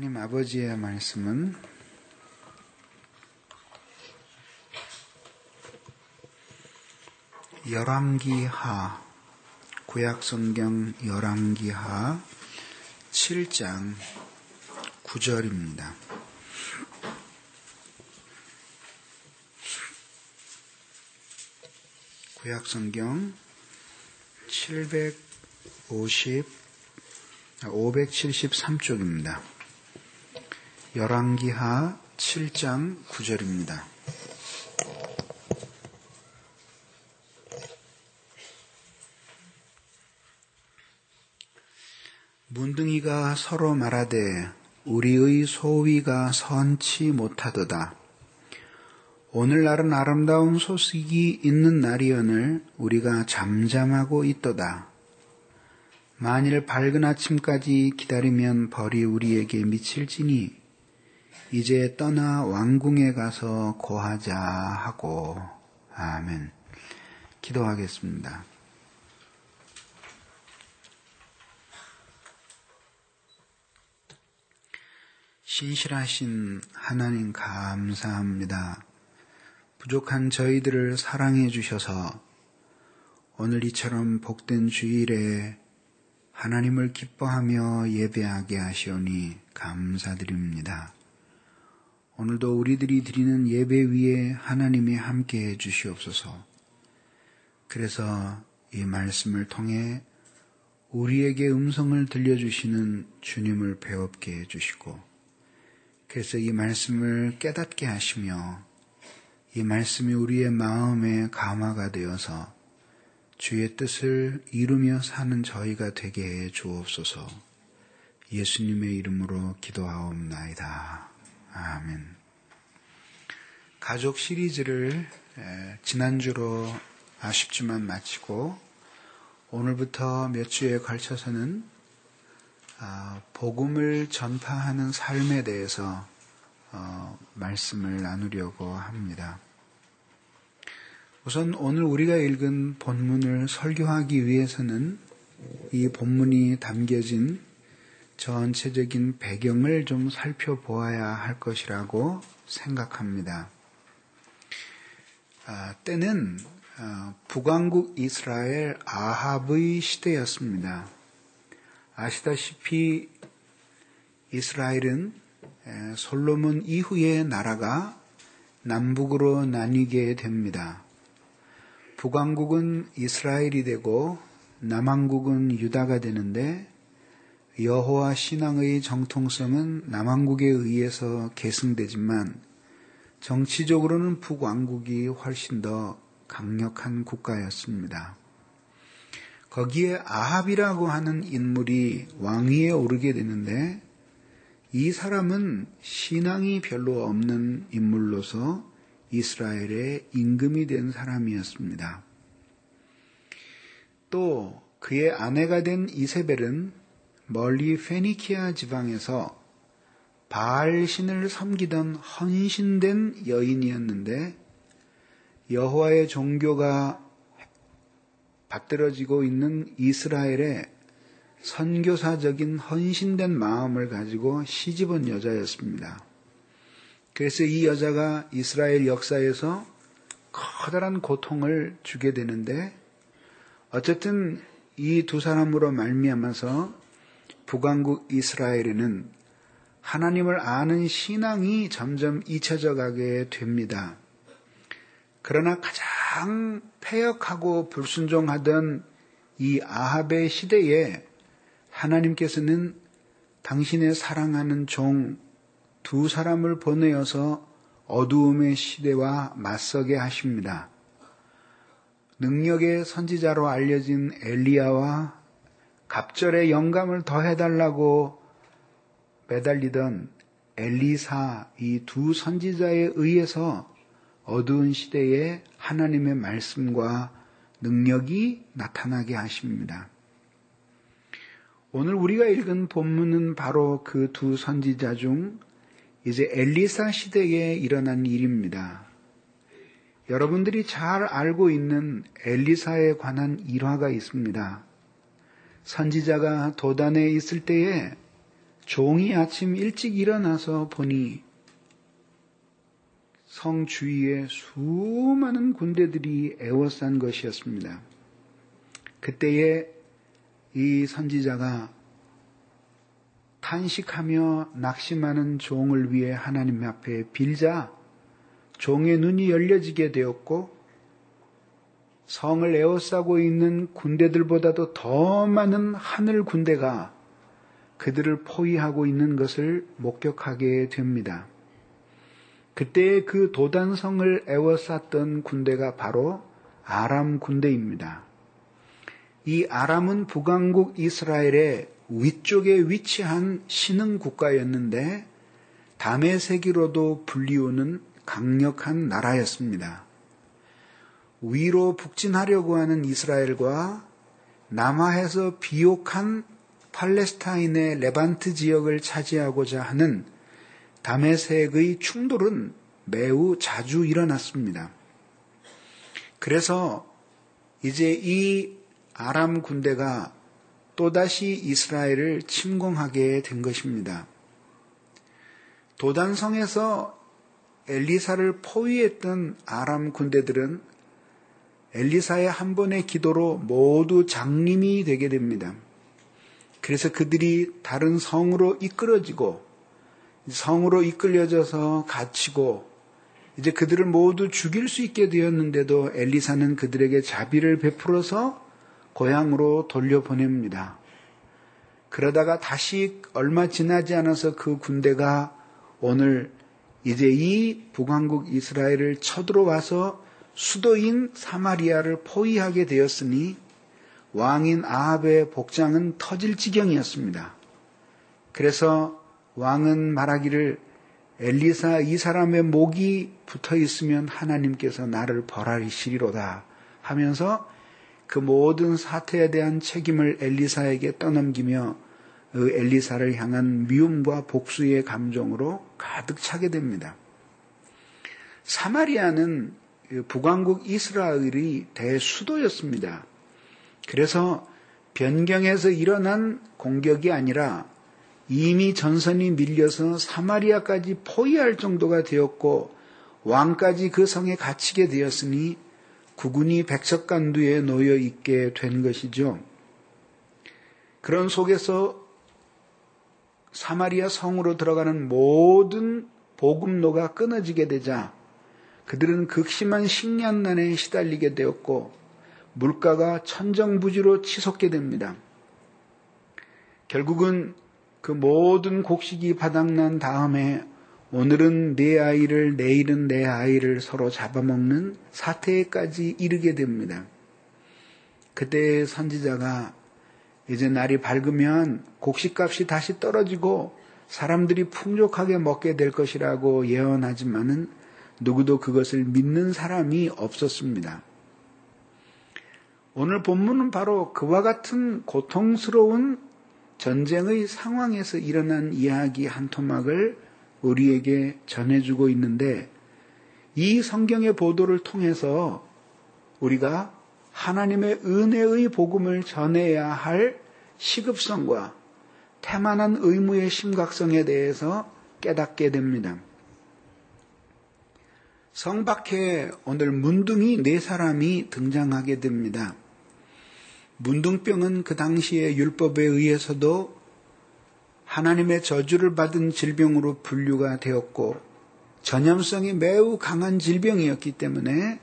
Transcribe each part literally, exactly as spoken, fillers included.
하나님 아버지의 말씀은 열왕기하, 구약성경 열왕기하 칠 장 구 절입니다. 구약성경 오백칠십삼 쪽입니다. 열왕기하 칠 장 구 절입니다. 문둥이가 서로 말하되 우리의 소위가 선치 못하도다. 오늘날은 아름다운 소식이 있는 날이오늘 우리가 잠잠하고 있도다. 만일 밝은 아침까지 기다리면 벌이 우리에게 미칠지니 이제 떠나 왕궁에 가서 고하자 하고. 아멘. 기도하겠습니다. 신실하신 하나님 감사합니다. 부족한 저희들을 사랑해 주셔서 오늘 이처럼 복된 주일에 하나님을 기뻐하며 예배하게 하시오니 감사드립니다. 오늘도 우리들이 드리는 예배 위에 하나님이 함께해 주시옵소서. 그래서 이 말씀을 통해 우리에게 음성을 들려주시는 주님을 배웁게 해주시고, 그래서 이 말씀을 깨닫게 하시며 이 말씀이 우리의 마음에 감화가 되어서 주의 뜻을 이루며 사는 저희가 되게 해 주옵소서. 예수님의 이름으로 기도하옵나이다. 아멘. 가족 시리즈를 지난주로 아쉽지만 마치고 오늘부터 몇 주에 걸쳐서는 복음을 전파하는 삶에 대해서 말씀을 나누려고 합니다. 우선 오늘 우리가 읽은 본문을 설교하기 위해서는 이 본문이 담겨진 전체적인 배경을 좀 살펴보아야 할 것이라고 생각합니다. 아, 때는 아, 북왕국 이스라엘 아합의 시대였습니다. 아시다시피 이스라엘은 솔로몬 이후에 나라가 남북으로 나뉘게 됩니다. 북왕국은 이스라엘이 되고 남왕국은 유다가 되는데 여호와 신앙의 정통성은 남왕국에 의해서 계승되지만 정치적으로는 북왕국이 훨씬 더 강력한 국가였습니다. 거기에 아합이라고 하는 인물이 왕위에 오르게 되는데 이 사람은 신앙이 별로 없는 인물로서 이스라엘의 임금이 된 사람이었습니다. 또 그의 아내가 된 이세벨은 멀리 페니키아 지방에서 바알 신을 섬기던 헌신된 여인이었는데 여호와의 종교가 받들어지고 있는 이스라엘의 선교사적인 헌신된 마음을 가지고 시집온 여자였습니다. 그래서 이 여자가 이스라엘 역사에서 커다란 고통을 주게 되는데 어쨌든 이 두 사람으로 말미암아서 북왕국 이스라엘에는 하나님을 아는 신앙이 점점 잊혀져 가게 됩니다. 그러나 가장 패역하고 불순종하던 이 아합의 시대에 하나님께서는 당신의 사랑하는 종 두 사람을 보내어서 어두움의 시대와 맞서게 하십니다. 능력의 선지자로 알려진 엘리야와 갑절의 영감을 더해달라고 매달리던 엘리사, 이 두 선지자에 의해서 어두운 시대에 하나님의 말씀과 능력이 나타나게 하십니다. 오늘 우리가 읽은 본문은 바로 그 두 선지자 중 이제 엘리사 시대에 일어난 일입니다. 여러분들이 잘 알고 있는 엘리사에 관한 일화가 있습니다. 선지자가 도단에 있을 때에 종이 아침 일찍 일어나서 보니 성 주위에 수많은 군대들이 에워싼 것이었습니다. 그때에 이 선지자가 탄식하며 낙심하는 종을 위해 하나님 앞에 빌자 종의 눈이 열려지게 되었고 성을 에워싸고 있는 군대들보다도 더 많은 하늘 군대가 그들을 포위하고 있는 것을 목격하게 됩니다. 그때 그 도단성을 에워쌌던 군대가 바로 아람 군대입니다. 이 아람은 북왕국 이스라엘의 위쪽에 위치한 신흥 국가였는데 다메섹으로도 불리우는 강력한 나라였습니다. 위로 북진하려고 하는 이스라엘과 남하에서 비옥한 팔레스타인의 레반트 지역을 차지하고자 하는 다메섹의 충돌은 매우 자주 일어났습니다. 그래서 이제 이 아람 군대가 또다시 이스라엘을 침공하게 된 것입니다. 도단성에서 엘리사를 포위했던 아람 군대들은 엘리사의 한 번의 기도로 모두 장림이 되게 됩니다. 그래서 그들이 다른 성으로 이끌어지고 성으로 이끌려져서 갇히고 이제 그들을 모두 죽일 수 있게 되었는데도 엘리사는 그들에게 자비를 베풀어서 고향으로 돌려보냅니다. 그러다가 다시 얼마 지나지 않아서 그 군대가 오늘 이제 이 북왕국 이스라엘을 쳐들어와서 수도인 사마리아를 포위하게 되었으니 왕인 아합의 복장은 터질 지경이었습니다. 그래서 왕은 말하기를 엘리사 이 사람의 목이 붙어 있으면 하나님께서 나를 벌하시리로다 하면서 그 모든 사태에 대한 책임을 엘리사에게 떠넘기며 그 엘리사를 향한 미움과 복수의 감정으로 가득 차게 됩니다. 사마리아는 북왕국 이스라엘의 대수도였습니다. 그래서 변경에서 일어난 공격이 아니라 이미 전선이 밀려서 사마리아까지 포위할 정도가 되었고 왕까지 그 성에 갇히게 되었으니 국군이 백석간두에 놓여 있게 된 것이죠. 그런 속에서 사마리아 성으로 들어가는 모든 보급로가 끊어지게 되자 그들은 극심한 식량난에 시달리게 되었고 물가가 천정부지로 치솟게 됩니다. 결국은 그 모든 곡식이 바닥난 다음에 오늘은 내 아이를 내일은 내 아이를 서로 잡아먹는 사태에까지 이르게 됩니다. 그때 선지자가 이제 날이 밝으면 곡식값이 다시 떨어지고 사람들이 풍족하게 먹게 될 것이라고 예언하지만은 누구도 그것을 믿는 사람이 없었습니다. 오늘 본문은 바로 그와 같은 고통스러운 전쟁의 상황에서 일어난 이야기 한 토막을 우리에게 전해주고 있는데 이 성경의 보도를 통해서 우리가 하나님의 은혜의 복음을 전해야 할 시급성과 태만한 의무의 심각성에 대해서 깨닫게 됩니다. 성 밖에 오늘 문둥이 네 사람이 등장하게 됩니다. 문둥병은 그 당시의 율법에 의해서도 하나님의 저주를 받은 질병으로 분류가 되었고 전염성이 매우 강한 질병이었기 때문에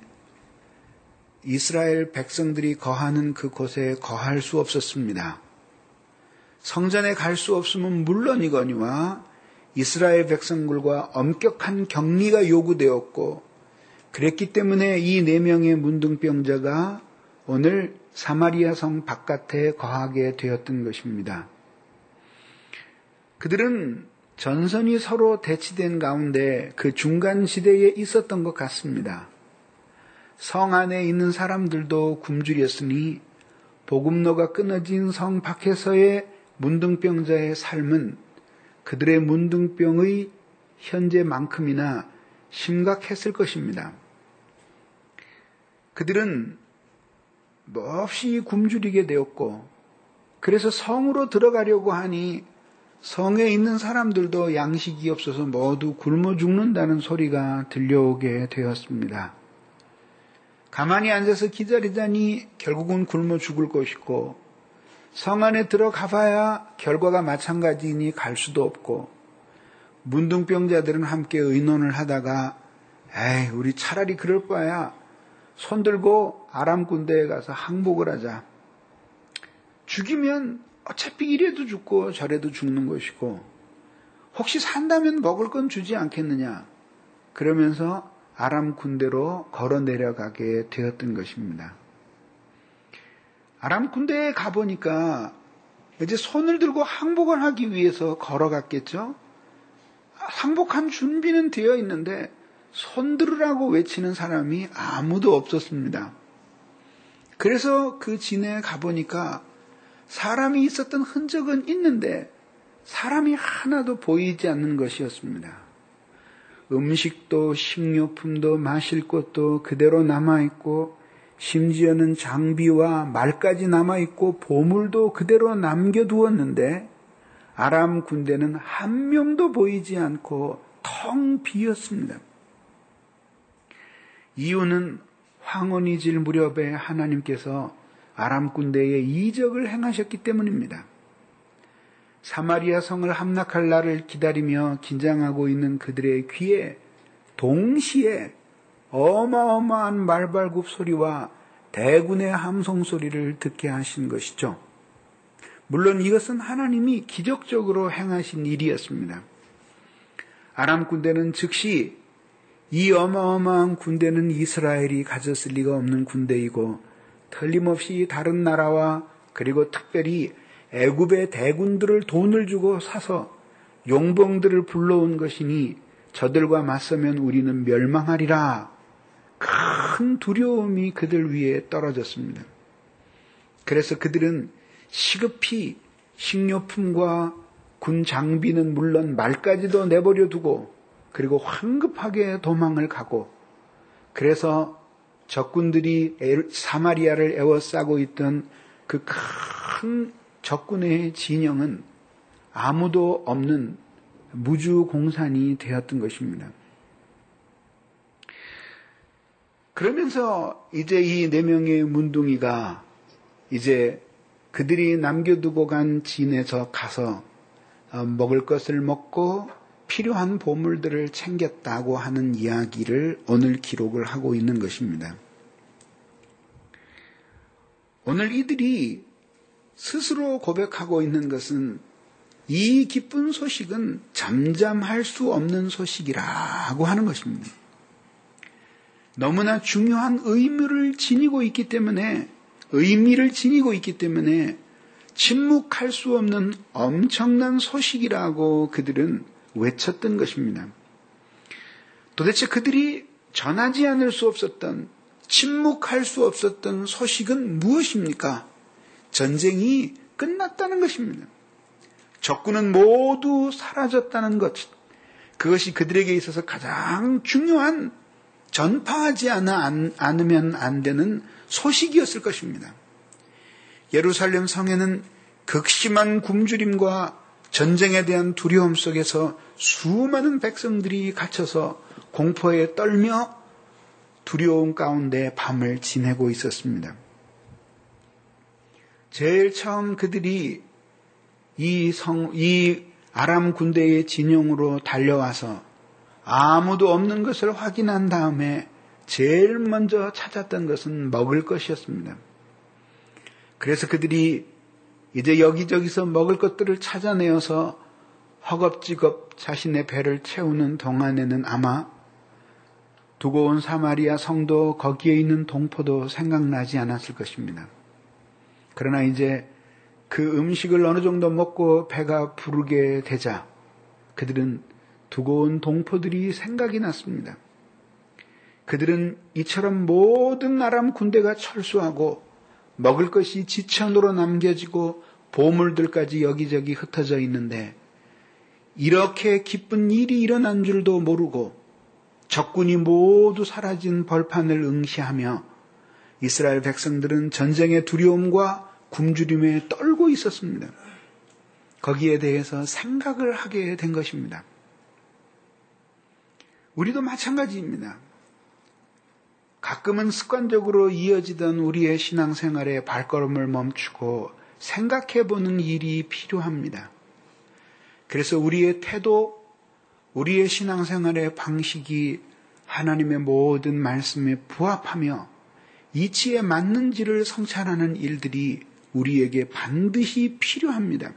이스라엘 백성들이 거하는 그곳에 거할 수 없었습니다. 성전에 갈 수 없으면 물론이거니와 이스라엘 백성들과 엄격한 격리가 요구되었고 그랬기 때문에 이 네 명의 문둥병자가 오늘 사마리아 성 바깥에 거하게 되었던 것입니다. 그들은 전선이 서로 대치된 가운데 그 중간 지대에 있었던 것 같습니다. 성 안에 있는 사람들도 굶주렸으니 보급로가 끊어진 성 밖에서의 문둥병자의 삶은 그들의 문둥병의 현재만큼이나 심각했을 것입니다. 그들은 몹시 굶주리게 되었고 그래서 성으로 들어가려고 하니 성에 있는 사람들도 양식이 없어서 모두 굶어 죽는다는 소리가 들려오게 되었습니다. 가만히 앉아서 기다리다니 결국은 굶어 죽을 것이고, 성 안에 들어가 봐야 결과가 마찬가지니 갈 수도 없고, 문둥병자들은 함께 의논을 하다가 에이, 우리 차라리 그럴 바야 손 들고 아람 군대에 가서 항복을 하자. 죽이면 어차피 이래도 죽고 저래도 죽는 것이고, 혹시 산다면 먹을 건 주지 않겠느냐. 그러면서 아람 군대로 걸어 내려가게 되었던 것입니다. 아람 군대에 가보니까 이제 손을 들고 항복을 하기 위해서 걸어갔겠죠. 항복한 준비는 되어 있는데 손 들으라고 외치는 사람이 아무도 없었습니다. 그래서 그 진에 가보니까 사람이 있었던 흔적은 있는데 사람이 하나도 보이지 않는 것이었습니다. 음식도 식료품도 마실 것도 그대로 남아있고, 심지어는 장비와 말까지 남아있고 보물도 그대로 남겨두었는데 아람 군대는 한 명도 보이지 않고 텅 비었습니다. 이유는 황혼이 질 무렵에 하나님께서 아람 군대에 이적을 행하셨기 때문입니다. 사마리아 성을 함락할 날을 기다리며 긴장하고 있는 그들의 귀에 동시에 어마어마한 말발굽 소리와 대군의 함성 소리를 듣게 하신 것이죠. 물론 이것은 하나님이 기적적으로 행하신 일이었습니다. 아람 군대는 즉시 이 어마어마한 군대는 이스라엘이 가졌을 리가 없는 군대이고, 틀림없이 다른 나라와 그리고 특별히 애굽의 대군들을 돈을 주고 사서 용병들을 불러온 것이니 저들과 맞서면 우리는 멸망하리라. 큰 두려움이 그들 위에 떨어졌습니다. 그래서 그들은 시급히 식료품과 군 장비는 물론 말까지도 내버려 두고, 그리고 황급하게 도망을 가고, 그래서 적군들이 사마리아를 에워싸고 있던 그 큰 적군의 진영은 아무도 없는 무주공산이 되었던 것입니다. 그러면서 이제 이 네 명의 문둥이가 이제 그들이 남겨두고 간 진에서 가서 먹을 것을 먹고 필요한 보물들을 챙겼다고 하는 이야기를 오늘 기록을 하고 있는 것입니다. 오늘 이들이 스스로 고백하고 있는 것은 이 기쁜 소식은 잠잠할 수 없는 소식이라고 하는 것입니다. 너무나 중요한 의미를 지니고 있기 때문에, 의미를 지니고 있기 때문에 침묵할 수 없는 엄청난 소식이라고 그들은 외쳤던 것입니다. 도대체 그들이 전하지 않을 수 없었던, 침묵할 수 없었던 소식은 무엇입니까? 전쟁이 끝났다는 것입니다. 적군은 모두 사라졌다는 것, 그것이 그들에게 있어서 가장 중요한, 전파하지 않으면 안 되는 소식이었을 것입니다. 예루살렘 성에는 극심한 굶주림과 전쟁에 대한 두려움 속에서 수많은 백성들이 갇혀서 공포에 떨며 두려움 가운데 밤을 지내고 있었습니다. 제일 처음 그들이 이 성, 이 아람 군대의 진영으로 달려와서 아무도 없는 것을 확인한 다음에 제일 먼저 찾았던 것은 먹을 것이었습니다. 그래서 그들이 이제 여기저기서 먹을 것들을 찾아내어서 허겁지겁 자신의 배를 채우는 동안에는 아마 두고 온 사마리아 성도, 거기에 있는 동포도 생각나지 않았을 것입니다. 그러나 이제 그 음식을 어느 정도 먹고 배가 부르게 되자 그들은 두고 온 동포들이 생각이 났습니다. 그들은 이처럼 모든 아람 군대가 철수하고 먹을 것이 지천으로 남겨지고 보물들까지 여기저기 흩어져 있는데 이렇게 기쁜 일이 일어난 줄도 모르고 적군이 모두 사라진 벌판을 응시하며 이스라엘 백성들은 전쟁의 두려움과 굶주림에 떨고 있었습니다. 거기에 대해서 생각을 하게 된 것입니다. 우리도 마찬가지입니다. 가끔은 습관적으로 이어지던 우리의 신앙생활의 발걸음을 멈추고 생각해보는 일이 필요합니다. 그래서 우리의 태도, 우리의 신앙생활의 방식이 하나님의 모든 말씀에 부합하며 이치에 맞는지를 성찰하는 일들이 우리에게 반드시 필요합니다.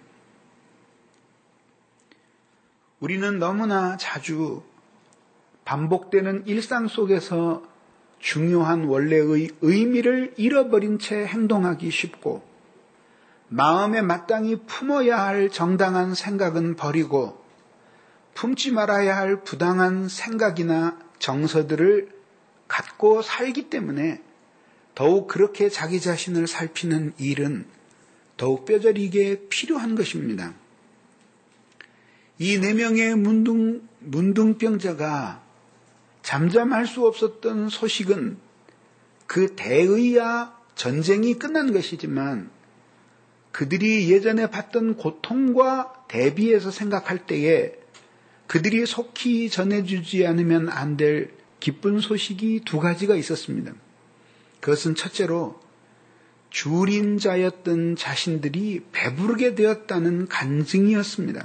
우리는 너무나 자주 반복되는 일상 속에서 중요한 원래의 의미를 잃어버린 채 행동하기 쉽고, 마음에 마땅히 품어야 할 정당한 생각은 버리고 품지 말아야 할 부당한 생각이나 정서들을 갖고 살기 때문에 더욱 그렇게 자기 자신을 살피는 일은 더욱 뼈저리게 필요한 것입니다. 이 네 명의 문둥, 문둥병자가 잠잠할 수 없었던 소식은 그 대의와 전쟁이 끝난 것이지만 그들이 예전에 받던 고통과 대비해서 생각할 때에 그들이 속히 전해주지 않으면 안 될 기쁜 소식이 두 가지가 있었습니다. 그것은 첫째로 줄인 자였던 자신들이 배부르게 되었다는 간증이었습니다.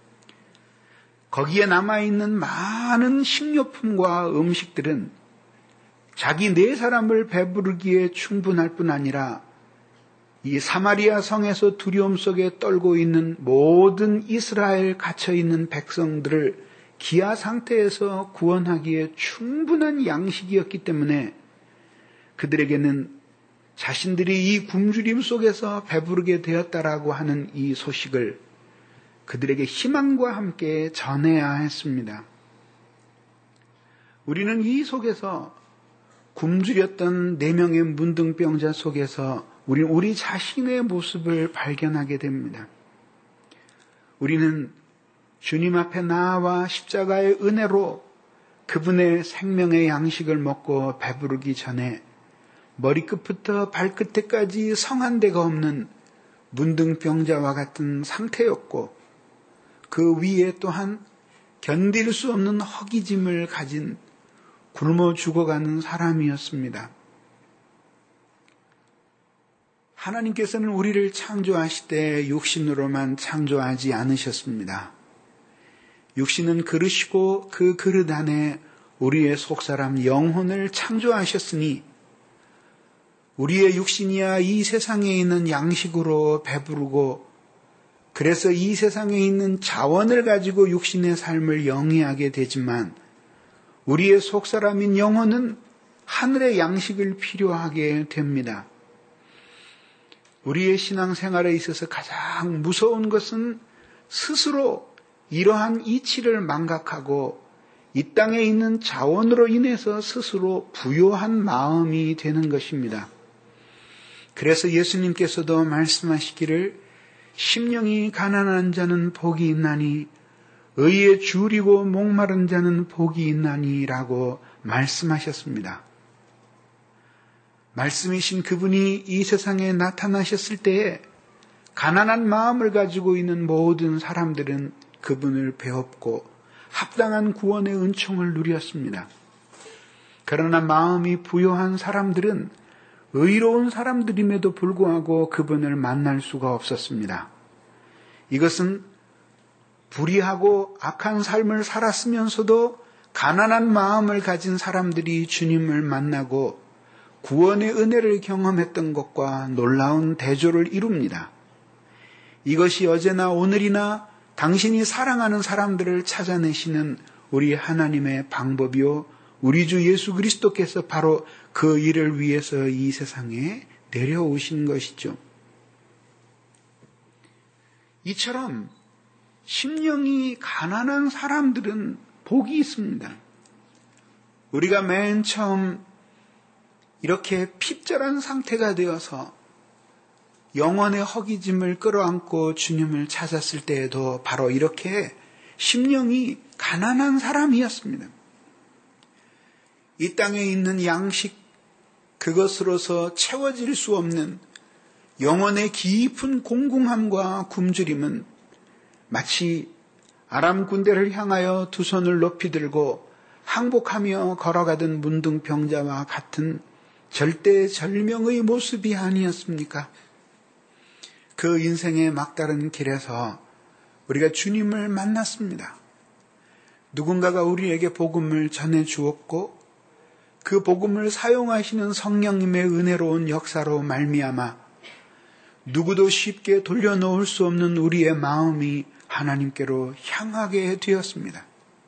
거기에 남아있는 많은 식료품과 음식들은 자기 네 사람을 배부르기에 충분할 뿐 아니라 이 사마리아 성에서 두려움 속에 떨고 있는 모든 이스라엘 갇혀있는 백성들을 기아 상태에서 구원하기에 충분한 양식이었기 때문에 그들에게는 자신들이 이 굶주림 속에서 배부르게 되었다라고 하는 이 소식을 그들에게 희망과 함께 전해야 했습니다. 우리는 이 속에서 굶주렸던 네 명의 문둥병자 속에서 우리는 우리 자신의 모습을 발견하게 됩니다. 우리는 주님 앞에 나아와 십자가의 은혜로 그분의 생명의 양식을 먹고 배부르기 전에 머리끝부터 발끝에까지 성한 데가 없는 문둥병자와 같은 상태였고, 그 위에 또한 견딜 수 없는 허기짐을 가진 굶어 죽어가는 사람이었습니다. 하나님께서는 우리를 창조하실 때 육신으로만 창조하지 않으셨습니다. 육신은 그릇이고 그 그릇 안에 우리의 속사람 영혼을 창조하셨으니 우리의 육신이야 이 세상에 있는 양식으로 배부르고, 그래서 이 세상에 있는 자원을 가지고 육신의 삶을 영위하게 되지만 우리의 속사람인 영혼은 하늘의 양식을 필요하게 됩니다. 우리의 신앙생활에 있어서 가장 무서운 것은 스스로 이러한 이치를 망각하고 이 땅에 있는 자원으로 인해서 스스로 부요한 마음이 되는 것입니다. 그래서 예수님께서도 말씀하시기를 심령이 가난한 자는 복이 있나니 의에 줄이고 목마른 자는 복이 있나니라고 말씀하셨습니다. 말씀이신 그분이 이 세상에 나타나셨을 때에 가난한 마음을 가지고 있는 모든 사람들은 그분을 배웠고 합당한 구원의 은총을 누렸습니다. 그러나 마음이 부요한 사람들은 의로운 사람들임에도 불구하고 그분을 만날 수가 없었습니다. 이것은 불의하고 악한 삶을 살았으면서도 가난한 마음을 가진 사람들이 주님을 만나고 구원의 은혜를 경험했던 것과 놀라운 대조를 이룹니다. 이것이 어제나 오늘이나 당신이 사랑하는 사람들을 찾아내시는 우리 하나님의 방법이요, 우리 주 예수 그리스도께서 바로 그 일을 위해서 이 세상에 내려오신 것이죠. 이처럼 심령이 가난한 사람들은 복이 있습니다. 우리가 맨 처음 이렇게 핍절한 상태가 되어서 영혼의 허기짐을 끌어안고 주님을 찾았을 때에도 바로 이렇게 심령이 가난한 사람이었습니다. 이 땅에 있는 양식, 그것으로서 채워질 수 없는 영혼의 깊은 공공함과 굶주림은 마치 아람 군대를 향하여 두 손을 높이 들고 항복하며 걸어가던 문둥병자와 같은 절대절명의 모습이 아니었습니까? 그 인생의 막다른 길에서 우리가 주님을 만났습니다. 누군가가 우리에게 복음을 전해 주었고 그 복음을 사용하시는 성령님의 은혜로운 역사로 말미암아 누구도 쉽게 돌려놓을 수 없는 우리의 마음이 하나님께로 향하게 되었습니다.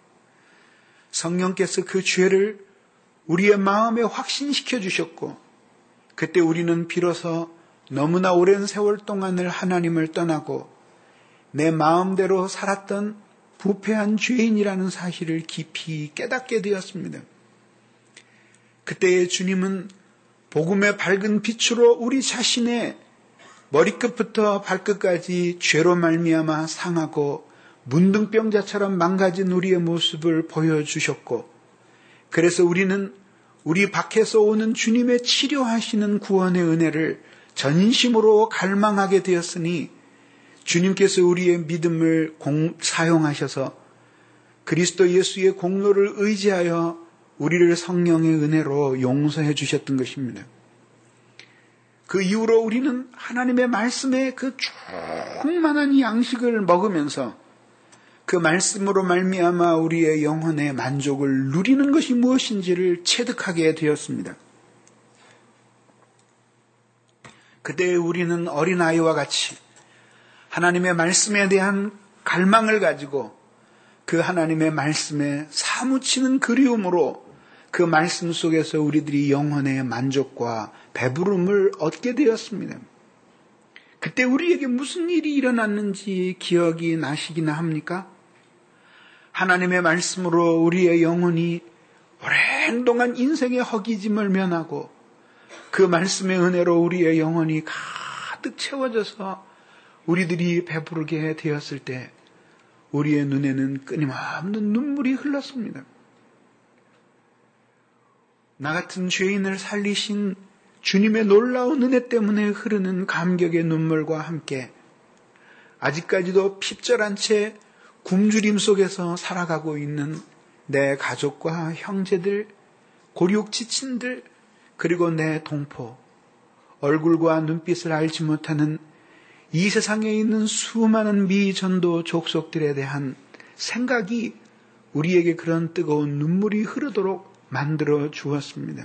성령께서 그 죄를 우리의 마음에 확신시켜 주셨고 그때 우리는 비로소 너무나 오랜 세월 동안을 하나님을 떠나고 내 마음대로 살았던 부패한 죄인이라는 사실을 깊이 깨닫게 되었습니다. 그때의 주님은 복음의 밝은 빛으로 우리 자신의 머리끝부터 발끝까지 죄로 말미암아 상하고 문둥병자처럼 망가진 우리의 모습을 보여주셨고 그래서 우리는 우리 밖에서 오는 주님의 치료하시는 구원의 은혜를 전심으로 갈망하게 되었으니 주님께서 우리의 믿음을 공, 사용하셔서 그리스도 예수의 공로를 의지하여 우리를 성령의 은혜로 용서해 주셨던 것입니다. 그 이후로 우리는 하나님의 말씀의 그 충만한 양식을 먹으면서 그 말씀으로 말미암아 우리의 영혼의 만족을 누리는 것이 무엇인지를 체득하게 되었습니다. 그때 우리는 어린아이와 같이 하나님의 말씀에 대한 갈망을 가지고 그 하나님의 말씀에 사무치는 그리움으로 그 말씀 속에서 우리들이 영혼의 만족과 배부름을 얻게 되었습니다. 그때 우리에게 무슨 일이 일어났는지 기억이 나시기나 합니까? 하나님의 말씀으로 우리의 영혼이 오랜 동안 인생의 허기짐을 면하고 그 말씀의 은혜로 우리의 영혼이 가득 채워져서 우리들이 배부르게 되었을 때 우리의 눈에는 끊임없는 눈물이 흘렀습니다. 나 같은 죄인을 살리신 주님의 놀라운 은혜 때문에 흐르는 감격의 눈물과 함께 아직까지도 핍절한 채 굶주림 속에서 살아가고 있는 내 가족과 형제들, 고륙 지친들, 그리고 내 동포, 얼굴과 눈빛을 알지 못하는 이 세상에 있는 수많은 미전도 족속들에 대한 생각이 우리에게 그런 뜨거운 눈물이 흐르도록 만들어 주었습니다.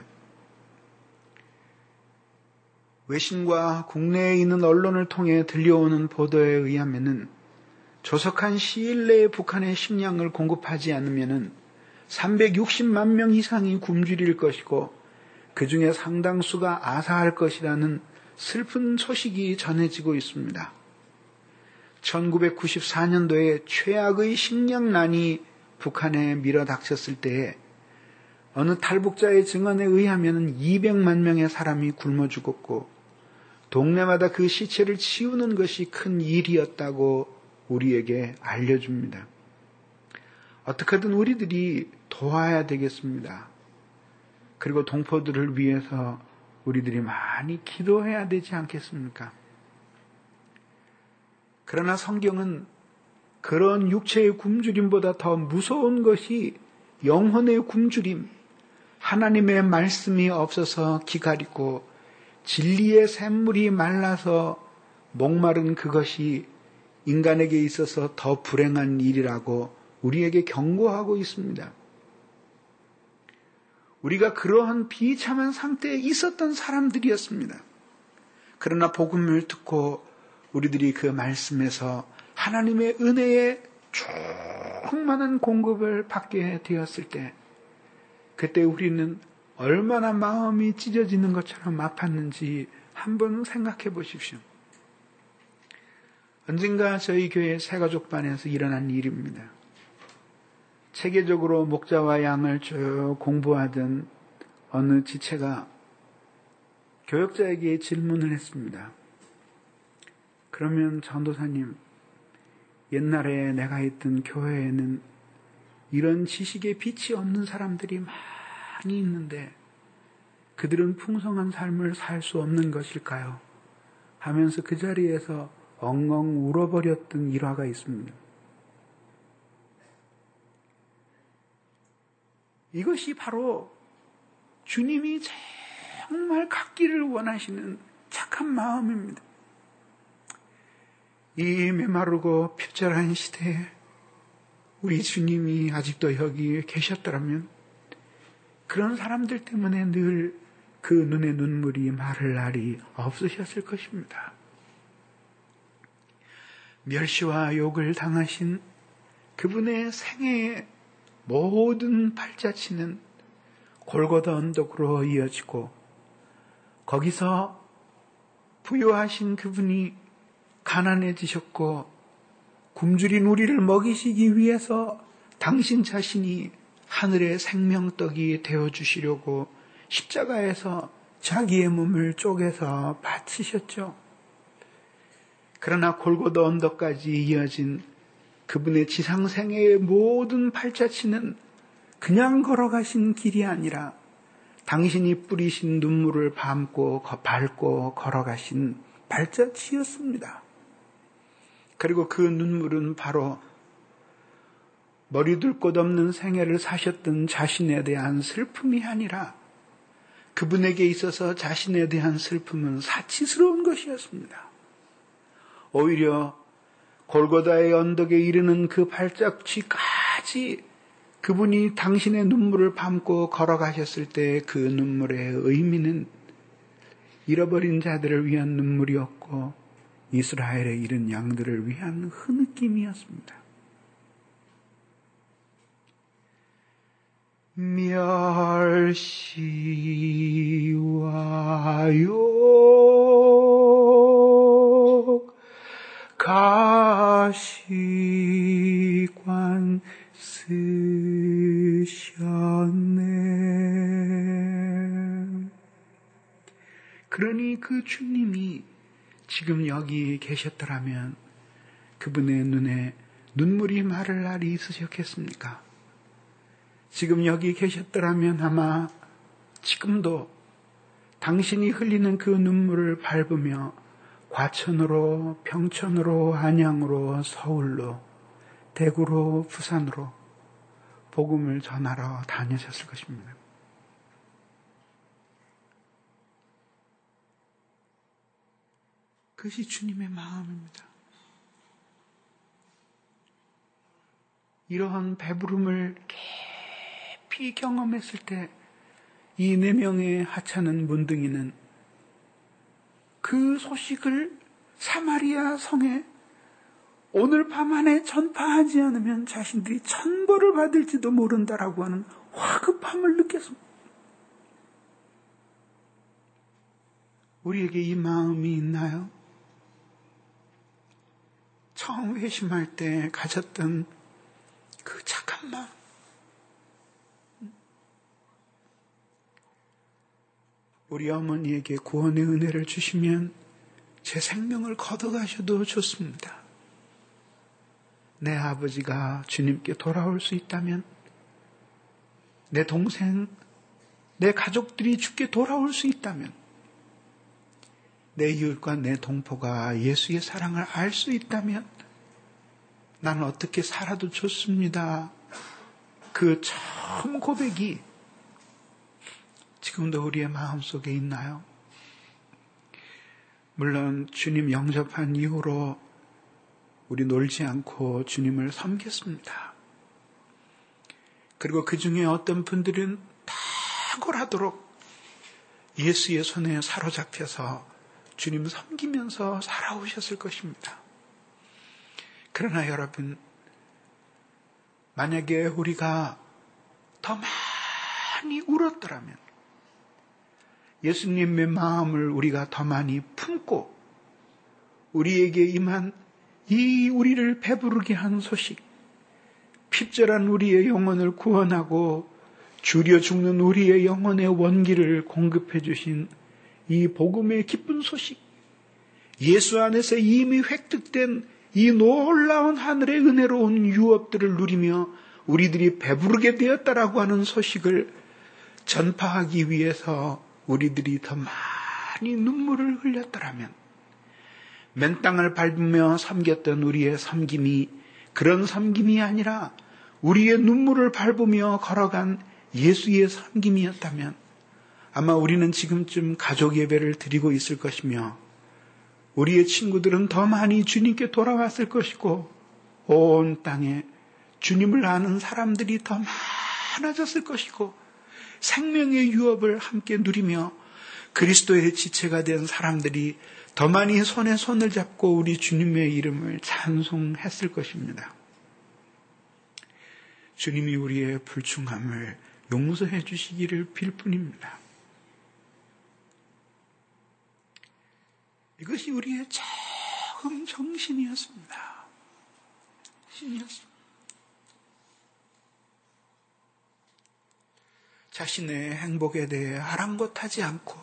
외신과 국내에 있는 언론을 통해 들려오는 보도에 의하면은 조속한 시일 내에 북한의 식량을 공급하지 않으면은 삼백육십만 명 이상이 굶주릴 것이고 그 중에 상당수가 아사할 것이라는 슬픈 소식이 전해지고 있습니다. 천구백구십사 년도에 최악의 식량난이 북한에 밀어닥쳤을 때에 어느 탈북자의 증언에 의하면 이백만 명의 사람이 굶어 죽었고 동네마다 그 시체를 치우는 것이 큰 일이었다고 우리에게 알려줍니다. 어떻게든 우리들이 도와야 되겠습니다. 그리고 동포들을 위해서 우리들이 많이 기도해야 되지 않겠습니까? 그러나 성경은 그런 육체의 굶주림보다 더 무서운 것이 영혼의 굶주림, 하나님의 말씀이 없어서 기다리고 진리의 샘물이 말라서 목마른 그것이 인간에게 있어서 더 불행한 일이라고 우리에게 경고하고 있습니다. 우리가 그러한 비참한 상태에 있었던 사람들이었습니다. 그러나 복음을 듣고 우리들이 그 말씀에서 하나님의 은혜의 충만한 공급을 받게 되었을 때 그때 우리는 얼마나 마음이 찢어지는 것처럼 아팠는지 한번 생각해 보십시오. 언젠가 저희 교회 새가족반에서 일어난 일입니다. 체계적으로 목자와 양을 쭉 공부하던 어느 지체가 교역자에게 질문을 했습니다. 그러면 전도사님, 옛날에 내가 있던 교회에는 이런 지식에 빛이 없는 사람들이 많이 있는데 그들은 풍성한 삶을 살 수 없는 것일까요? 하면서 그 자리에서 엉엉 울어버렸던 일화가 있습니다. 이것이 바로 주님이 정말 갖기를 원하시는 착한 마음입니다. 이 메마르고 표절한 시대에 우리 주님이 아직도 여기 계셨더라면 그런 사람들 때문에 늘 그 눈에 눈물이 마를 날이 없으셨을 것입니다. 멸시와 욕을 당하신 그분의 생애의 모든 발자취는 골고다 언덕으로 이어지고 거기서 부요하신 그분이 가난해지셨고 굶주린 우리를 먹이시기 위해서 당신 자신이 하늘의 생명떡이 되어주시려고 십자가에서 자기의 몸을 쪼개서 바치셨죠. 그러나 골고다 언덕까지 이어진 그분의 지상생애의 모든 발자취는 그냥 걸어가신 길이 아니라 당신이 뿌리신 눈물을 밟고, 밟고 걸어가신 발자취였습니다. 그리고 그 눈물은 바로 머리둘 곳 없는 생애를 사셨던 자신에 대한 슬픔이 아니라 그분에게 있어서 자신에 대한 슬픔은 사치스러운 것이었습니다. 오히려 골고다의 언덕에 이르는 그 발자취까지 그분이 당신의 눈물을 밟고 걸어가셨을 때 그 눈물의 의미는 잃어버린 자들을 위한 눈물이었고 이스라엘의 잃은 양들을 위한 흐느낌이었습니다. 멸시와 욕 가시관 쓰셨네. 그러니 그 주님이 지금 여기 계셨더라면 그분의 눈에 눈물이 마를 날이 있으셨겠습니까? 지금 여기 계셨더라면 아마 지금도 당신이 흘리는 그 눈물을 밟으며 과천으로, 평천으로, 안양으로, 서울로, 대구로, 부산으로 복음을 전하러 다니셨을 것입니다. 그것이 주님의 마음입니다. 이러한 배부름을 깊이 경험했을 때 이 네 명의 하찮은 문둥이는 그 소식을 사마리아 성에 오늘 밤 안에 전파하지 않으면 자신들이 천벌을 받을지도 모른다라고 하는 화급함을 느꼈습니다. 우리에게 이 마음이 있나요? 처음 회심할 때 가졌던 그 착한 마음. 우리 어머니에게 구원의 은혜를 주시면 제 생명을 걷어가셔도 좋습니다. 내 아버지가 주님께 돌아올 수 있다면, 내 동생, 내 가족들이 주께 돌아올 수 있다면, 내 이웃과 내 동포가 예수의 사랑을 알 수 있다면 나는 어떻게 살아도 좋습니다. 그 처음 고백이 지금도 우리의 마음속에 있나요? 물론 주님 영접한 이후로 우리 놀지 않고 주님을 섬겼습니다. 그리고 그 중에 어떤 분들은 탁월하도록 예수의 손에 사로잡혀서 주님 섬기면서 살아오셨을 것입니다. 그러나 여러분, 만약에 우리가 더 많이 울었더라면, 예수님의 마음을 우리가 더 많이 품고 우리에게 임한 이 우리를 배부르게 한 소식, 핍절한 우리의 영혼을 구원하고 줄여 죽는 우리의 영혼의 원기를 공급해 주신 이 복음의 기쁜 소식, 예수 안에서 이미 획득된 이 놀라운 하늘의 은혜로운 유업들을 누리며 우리들이 배부르게 되었다라고 하는 소식을 전파하기 위해서 우리들이 더 많이 눈물을 흘렸더라면, 맨 땅을 밟으며 섬겼던 우리의 섬김이 그런 섬김이 아니라 우리의 눈물을 밟으며 걸어간 예수의 섬김이었다면 아마 우리는 지금쯤 가족 예배를 드리고 있을 것이며 우리의 친구들은 더 많이 주님께 돌아왔을 것이고 온 땅에 주님을 아는 사람들이 더 많아졌을 것이고 생명의 유업을 함께 누리며 그리스도의 지체가 된 사람들이 더 많이 손에 손을 잡고 우리 주님의 이름을 찬송했을 것입니다. 주님이 우리의 불충함을 용서해 주시기를 빌 뿐입니다. 이것이 우리의 처음 정신이었습니다. 신이었습니다. 자신의 행복에 대해 아랑곳하지 않고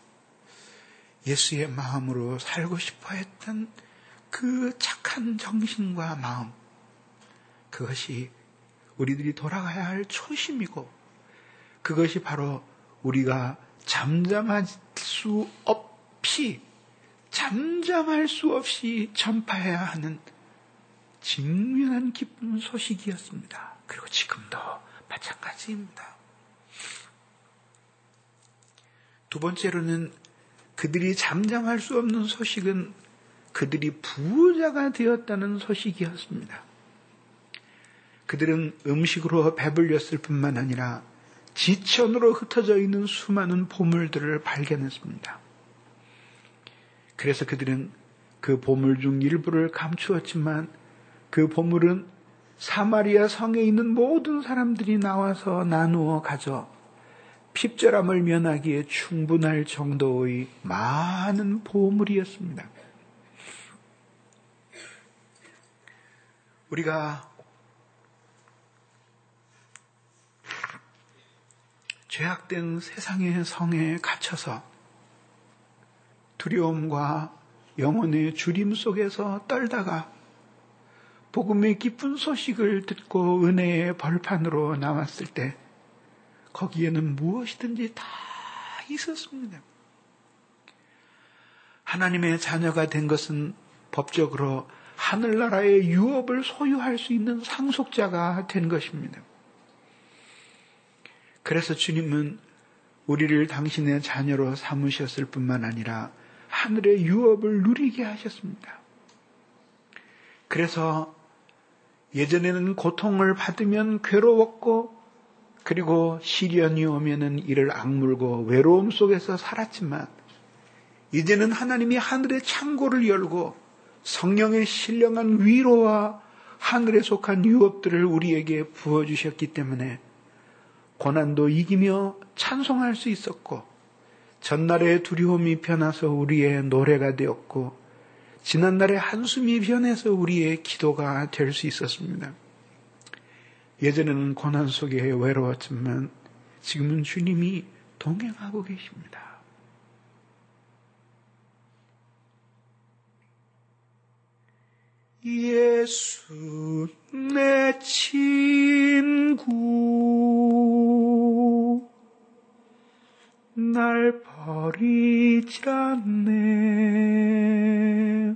예수의 마음으로 살고 싶어 했던 그 착한 정신과 마음, 그것이 우리들이 돌아가야 할 초심이고 그것이 바로 우리가 잠잠할 수 없이 잠잠할 수 없이 전파해야 하는 직면한 기쁜 소식이었습니다. 그리고 지금도 마찬가지입니다. 두 번째로는 그들이 잠잠할 수 없는 소식은 그들이 부자가 되었다는 소식이었습니다. 그들은 음식으로 배불렸을 뿐만 아니라 지천으로 흩어져 있는 수많은 보물들을 발견했습니다. 그래서 그들은 그 보물 중 일부를 감추었지만 그 보물은 사마리아 성에 있는 모든 사람들이 나와서 나누어 가져 핍절함을 면하기에 충분할 정도의 많은 보물이었습니다. 우리가 죄악된 세상의 성에 갇혀서 두려움과 영혼의 주림 속에서 떨다가 복음의 기쁜 소식을 듣고 은혜의 벌판으로 나왔을 때 거기에는 무엇이든지 다 있었습니다. 하나님의 자녀가 된 것은 법적으로 하늘나라의 유업을 소유할 수 있는 상속자가 된 것입니다. 그래서 주님은 우리를 당신의 자녀로 삼으셨을 뿐만 아니라 하늘의 유업을 누리게 하셨습니다. 그래서 예전에는 고통을 받으면 괴로웠고 그리고 시련이 오면은 이를 악물고 외로움 속에서 살았지만 이제는 하나님이 하늘의 창고를 열고 성령의 신령한 위로와 하늘에 속한 유업들을 우리에게 부어주셨기 때문에 고난도 이기며 찬송할 수 있었고 전날의 두려움이 변해서 우리의 노래가 되었고 지난날의 한숨이 변해서 우리의 기도가 될 수 있었습니다. 예전에는 고난 속에 외로웠지만 지금은 주님이 동행하고 계십니다. 예수 내 친구 날 버리지 않네.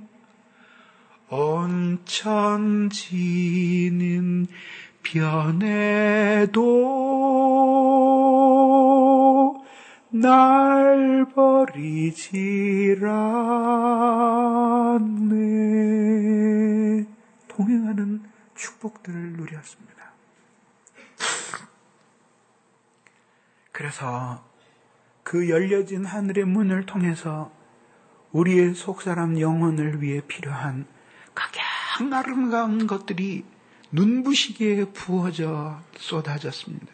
온천지는 변해도 날 버리지 않네. 동행하는 축복들을 누렸습니다. 그래서 그 열려진 하늘의 문을 통해서 우리의 속사람 영혼을 위해 필요한 각양 아름다운 것들이 눈부시게 부어져 쏟아졌습니다.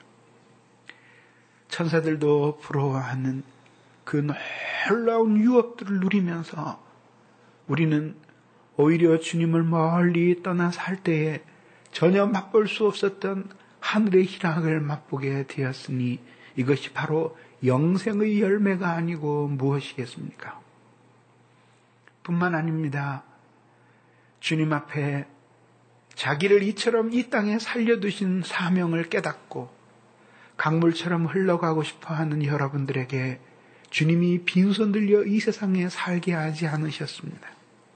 천사들도 부러워하는 그 놀라운 유업들을 누리면서 우리는 오히려 주님을 멀리 떠나 살 때에 전혀 맛볼 수 없었던 하늘의 희락을 맛보게 되었으니 이것이 바로 영생의 열매가 아니고 무엇이겠습니까? 뿐만 아닙니다. 주님 앞에 자기를 이처럼 이 땅에 살려두신 사명을 깨닫고 강물처럼 흘러가고 싶어하는 여러분들에게 주님이 빈손 들려 이 세상에 살게 하지 않으셨습니다.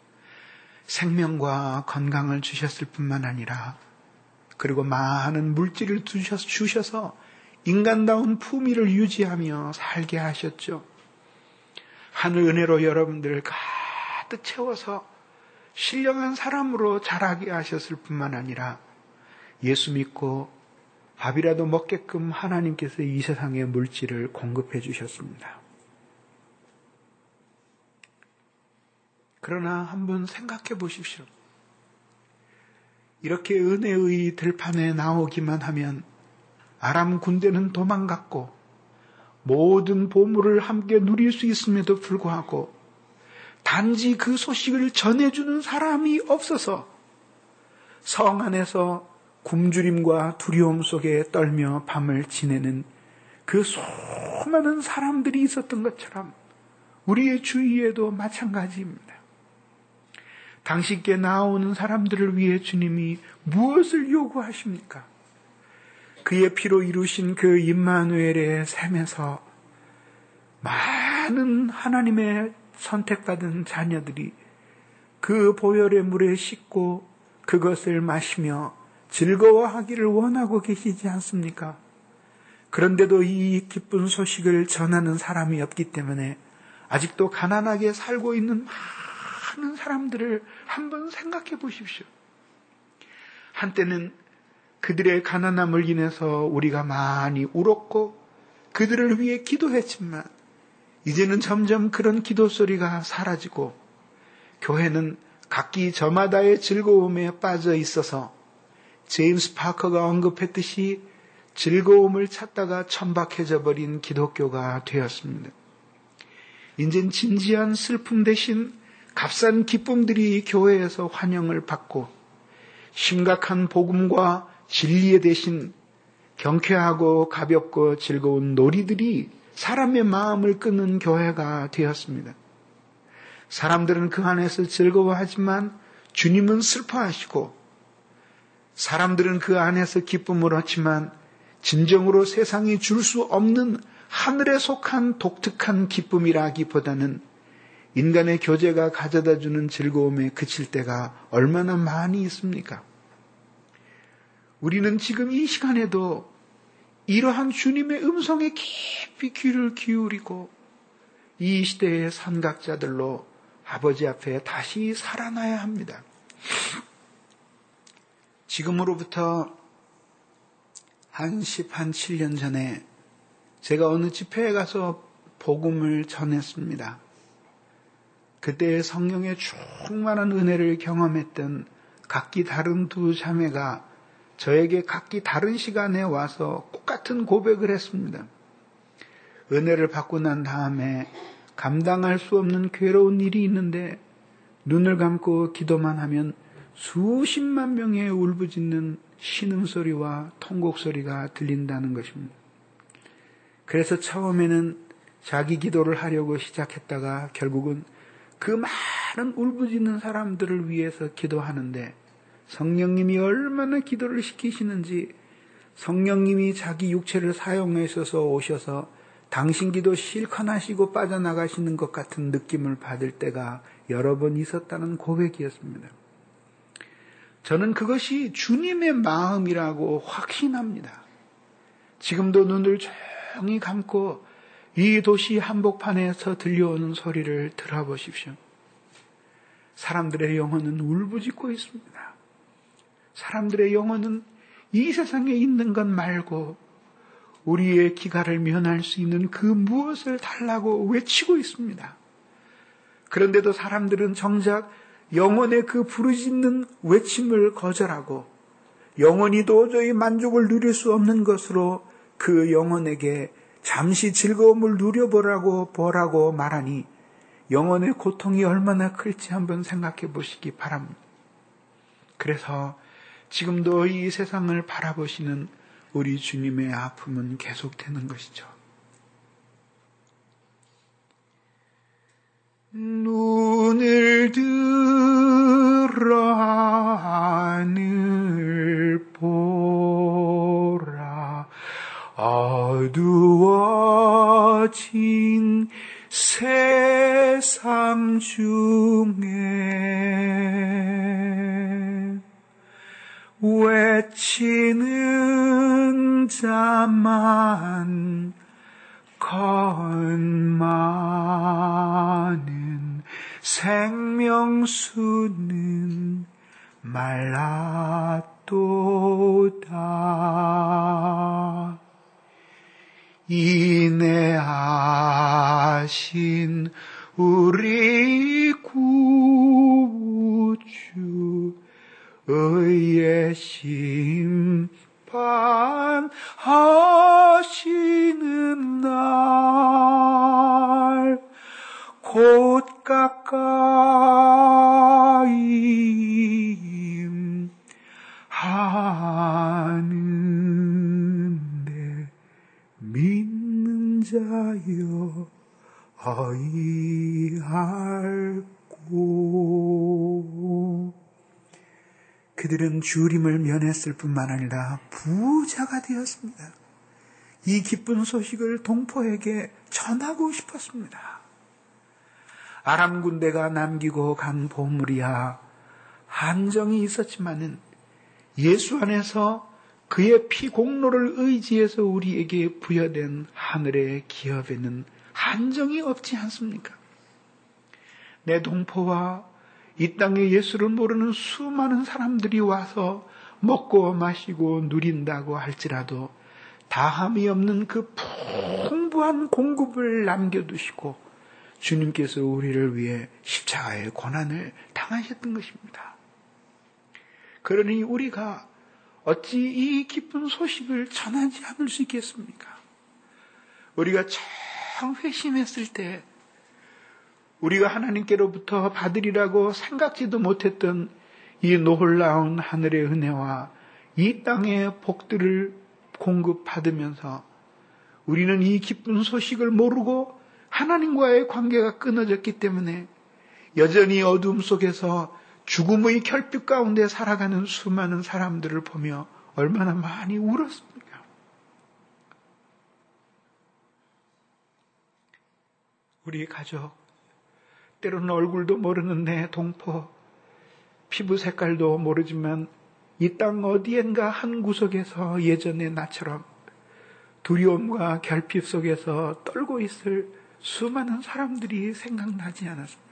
생명과 건강을 주셨을 뿐만 아니라 그리고 많은 물질을 주셔서 인간다운 품위를 유지하며 살게 하셨죠. 하늘 은혜로 여러분들을 가득 채워서 신령한 사람으로 자라게 하셨을 뿐만 아니라 예수 믿고 밥이라도 먹게끔 하나님께서 이 세상의 물질을 공급해 주셨습니다. 그러나 한번 생각해 보십시오. 이렇게 은혜의 들판에 나오기만 하면 아람 군대는 도망갔고 모든 보물을 함께 누릴 수 있음에도 불구하고 단지 그 소식을 전해주는 사람이 없어서 성 안에서 굶주림과 두려움 속에 떨며 밤을 지내는 그 수많은 사람들이 있었던 것처럼 우리의 주위에도 마찬가지입니다. 당신께 나오는 사람들을 위해 주님이 무엇을 요구하십니까? 그의 피로 이루신 그 임마누엘의 샘에서 많은 하나님의 선택받은 자녀들이 그 보혈의 물에 씻고 그것을 마시며 즐거워하기를 원하고 계시지 않습니까? 그런데도 이 기쁜 소식을 전하는 사람이 없기 때문에 아직도 가난하게 살고 있는 많은 사람들을 한번 생각해 보십시오. 한때는 그들의 가난함을 인해서 우리가 많이 울었고 그들을 위해 기도했지만 이제는 점점 그런 기도 소리가 사라지고 교회는 각기 저마다의 즐거움에 빠져 있어서 제임스 파커가 언급했듯이 즐거움을 찾다가 천박해져 버린 기독교가 되었습니다. 이젠 진지한 슬픔 대신 값싼 기쁨들이 교회에서 환영을 받고 심각한 복음과 진리의 대신 경쾌하고 가볍고 즐거운 놀이들이 사람의 마음을 끄는 교회가 되었습니다. 사람들은 그 안에서 즐거워하지만 주님은 슬퍼하시고 사람들은 그 안에서 기쁨을 얻지만 진정으로 세상이 줄 수 없는 하늘에 속한 독특한 기쁨이라기보다는 인간의 교제가 가져다주는 즐거움에 그칠 때가 얼마나 많이 있습니까? 우리는 지금 이 시간에도 이러한 주님의 음성에 깊이 귀를 기울이고 이 시대의 선각자들로 아버지 앞에 다시 살아나야 합니다. 지금으로부터 한 십, 한 칠 년 전에 제가 어느 집회에 가서 복음을 전했습니다. 그때 성령의 충만한 은혜를 경험했던 각기 다른 두 자매가 저에게 각기 다른 시간에 와서 똑같은 고백을 했습니다. 은혜를 받고 난 다음에 감당할 수 없는 괴로운 일이 있는데 눈을 감고 기도만 하면 수십만 명의 울부짖는 신음소리와 통곡소리가 들린다는 것입니다. 그래서 처음에는 자기 기도를 하려고 시작했다가 결국은 그 많은 울부짖는 사람들을 위해서 기도하는데 성령님이 얼마나 기도를 시키시는지 성령님이 자기 육체를 사용하셔서 오셔서 당신 기도 실컷 하시고 빠져나가시는 것 같은 느낌을 받을 때가 여러 번 있었다는 고백이었습니다. 저는 그것이 주님의 마음이라고 확신합니다. 지금도 눈을 조용히 감고 이 도시 한복판에서 들려오는 소리를 들어보십시오. 사람들의 영혼은 울부짖고 있습니다. 사람들의 영혼은 이 세상에 있는 것 말고 우리의 기갈을 면할 수 있는 그 무엇을 달라고 외치고 있습니다. 그런데도 사람들은 정작 영혼의 그 부르짖는 외침을 거절하고 영혼이 도저히 만족을 누릴 수 없는 것으로 그 영혼에게 잠시 즐거움을 누려보라고 보라고 말하니 영혼의 고통이 얼마나 클지 한번 생각해 보시기 바랍니다. 그래서 지금도 이 세상을 바라보시는 우리 주님의 아픔은 계속되는 것이죠. 눈을 들어 하늘 보라. 어두워진 세상 중에 외치는 믿는 자만 건마는 생명수는 말랐도다. 인내하신 우리 구주 의의 심판하시는 날 곧 가까이 하는데 믿는 자여 어이할꼬. 그들은 주림을 면했을 뿐만 아니라 부자가 되었습니다. 이 기쁜 소식을 동포에게 전하고 싶었습니다. 아람 군대가 남기고 간 보물이야 한정이 있었지만은 예수 안에서 그의 피 공로를 의지해서 우리에게 부여된 하늘의 기업에는 한정이 없지 않습니까? 내 동포와 이 땅에 예수를 모르는 수많은 사람들이 와서 먹고 마시고 누린다고 할지라도 다함이 없는 그 풍부한 공급을 남겨두시고 주님께서 우리를 위해 십자가의 고난을 당하셨던 것입니다. 그러니 우리가 어찌 이 기쁜 소식을 전하지 않을 수 있겠습니까? 우리가 참 회심했을 때 우리가 하나님께로부터 받으리라고 생각지도 못했던 이 놀라운 하늘의 은혜와 이 땅의 복들을 공급받으면서 우리는 이 기쁜 소식을 모르고 하나님과의 관계가 끊어졌기 때문에 여전히 어둠 속에서 죽음의 결핍 가운데 살아가는 수많은 사람들을 보며 얼마나 많이 울었습니까? 우리 가족, 때로는 얼굴도 모르는 내 동포, 피부 색깔도 모르지만 이 땅 어디엔가 한 구석에서 예전의 나처럼 두려움과 결핍 속에서 떨고 있을 수많은 사람들이 생각나지 않았습니다.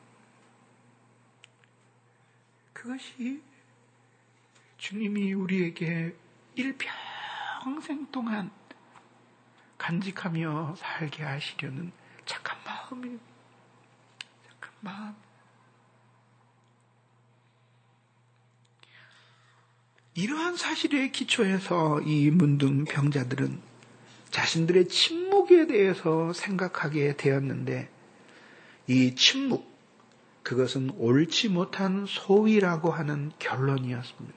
그것이 주님이 우리에게 일평생 동안 간직하며 살게 하시려는 착한 마음이에요. 착한 마음. 이러한 사실에 기초해서 이 문둥 병자들은 자신들의 침묵에 대해서 생각하게 되었는데 이 침묵, 그것은 옳지 못한 소위라고 하는 결론이었습니다.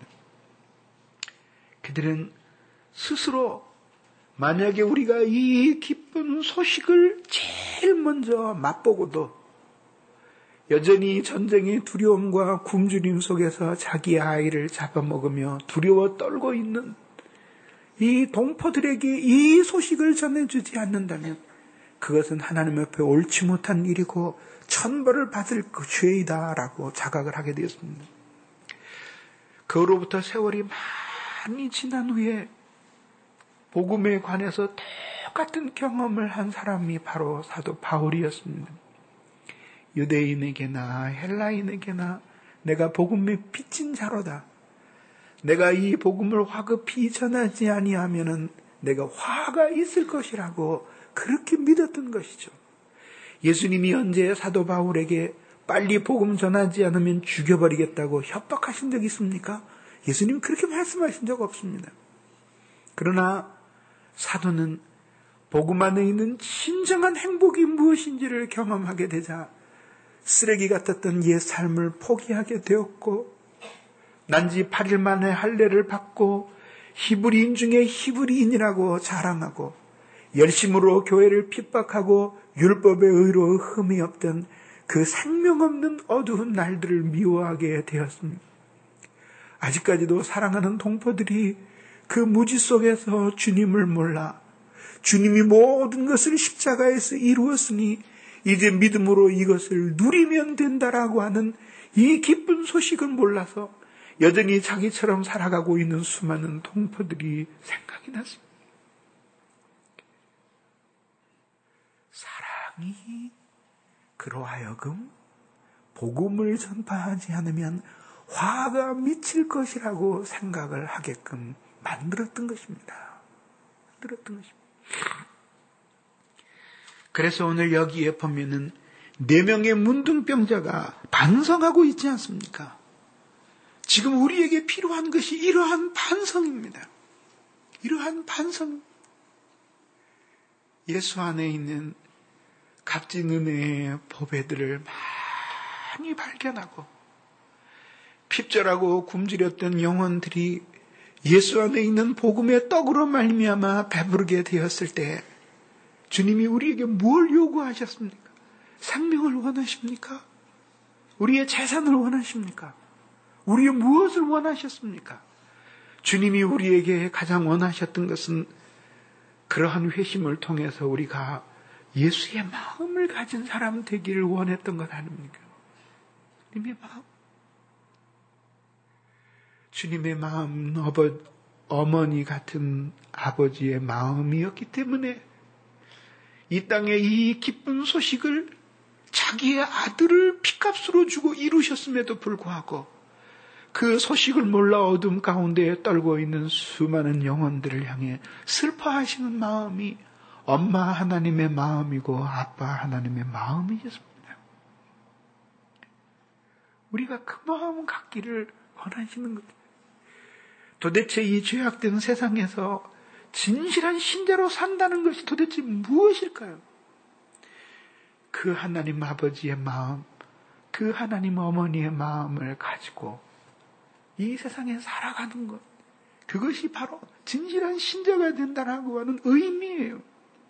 그들은 스스로 만약에 우리가 이 기쁜 소식을 제일 먼저 맛보고도 여전히 전쟁의 두려움과 굶주림 속에서 자기 아이를 잡아먹으며 두려워 떨고 있는 이 동포들에게 이 소식을 전해주지 않는다면 그것은 하나님 앞에 옳지 못한 일이고 천벌을 받을 그 죄이다라고 자각을 하게 되었습니다. 그로부터 세월이 많이 지난 후에 복음에 관해서 똑같은 경험을 한 사람이 바로 사도 바울이었습니다. 유대인에게나 헬라인에게나 내가 복음에 빚진 자로다. 내가 이 복음을 화급히 전하지 아니하면은 내가 화가 있을 것이라고 그렇게 믿었던 것이죠. 예수님이 언제 사도 바울에게 빨리 복음 전하지 않으면 죽여버리겠다고 협박하신 적 있습니까? 예수님 그렇게 말씀하신 적 없습니다. 그러나 사도는 복음 안에 있는 진정한 행복이 무엇인지를 경험하게 되자 쓰레기 같았던 옛 삶을 포기하게 되었고 난지 팔 일 만에 할례를 받고 히브리인 중에 히브리인이라고 자랑하고 열심으로 교회를 핍박하고 율법의 의로 흠이 없던 그 생명 없는 어두운 날들을 미워하게 되었습니다. 아직까지도 사랑하는 동포들이 그 무지 속에서 주님을 몰라 주님이 모든 것을 십자가에서 이루었으니 이제 믿음으로 이것을 누리면 된다라고 하는 이 기쁜 소식을 몰라서 여전히 자기처럼 살아가고 있는 수많은 동포들이 생각이 났습니다. 그로 하여금 복음을 전파하지 않으면 화가 미칠 것이라고 생각을 하게끔 만들었던 것입니다. 만들었던 것입니다. 그래서 오늘 여기에 보면은 네 명의 문둥병자가 반성하고 있지 않습니까? 지금 우리에게 필요한 것이 이러한 반성입니다. 이러한 반성. 예수 안에 있는 값진 은혜의 보배들을 많이 발견하고 핍절하고 굶주렸던 영혼들이 예수 안에 있는 복음의 떡으로 말미암아 배부르게 되었을 때 주님이 우리에게 뭘 요구하셨습니까? 생명을 원하십니까? 우리의 재산을 원하십니까? 우리의 무엇을 원하셨습니까? 주님이 우리에게 가장 원하셨던 것은 그러한 회심을 통해서 우리가 예수의 마음을 가진 사람 되기를 원했던 것 아닙니까? 주님의 마음. 주님의 마음은 어버, 어머니 같은 아버지의 마음이었기 때문에 이 땅에 이 기쁜 소식을 자기의 아들을 핏값으로 주고 이루셨음에도 불구하고 그 소식을 몰라 어둠 가운데 떨고 있는 수많은 영혼들을 향해 슬퍼하시는 마음이 엄마 하나님의 마음이고 아빠 하나님의 마음이었습니다. 우리가 그 마음 갖기를 원하시는 것. 도대체 이 죄악된 세상에서 진실한 신자로 산다는 것이 도대체 무엇일까요? 그 하나님 아버지의 마음, 그 하나님 어머니의 마음을 가지고 이 세상에 살아가는 것, 그것이 바로 진실한 신자가 된다라고 하는 의미예요.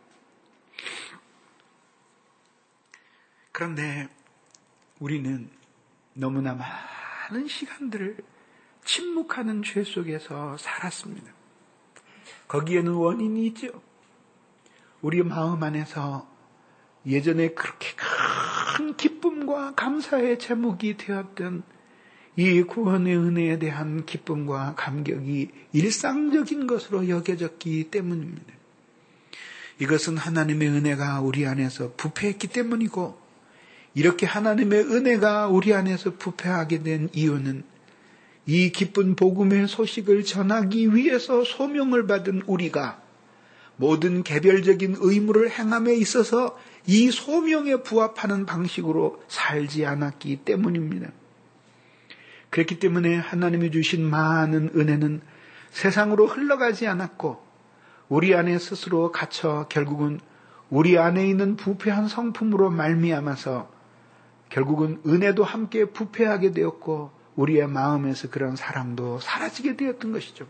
그런데 우리는 너무나 많은 시간들을 침묵하는 죄 속에서 살았습니다. 거기에는 원인이 있죠. 우리 마음 안에서 예전에 그렇게 큰 기쁨과 감사의 제목이 되었던 이 구원의 은혜에 대한 기쁨과 감격이 일상적인 것으로 여겨졌기 때문입니다. 이것은 하나님의 은혜가 우리 안에서 부패했기 때문이고, 이렇게 하나님의 은혜가 우리 안에서 부패하게 된 이유는 이 기쁜 복음의 소식을 전하기 위해서 소명을 받은 우리가 모든 개별적인 의무를 행함에 있어서 이 소명에 부합하는 방식으로 살지 않았기 때문입니다. 그렇기 때문에 하나님이 주신 많은 은혜는 세상으로 흘러가지 않았고 우리 안에 스스로 갇혀 결국은 우리 안에 있는 부패한 성품으로 말미암아서 결국은 은혜도 함께 부패하게 되었고 우리의 마음에서 그런 사랑도 사라지게 되었던 것이죠.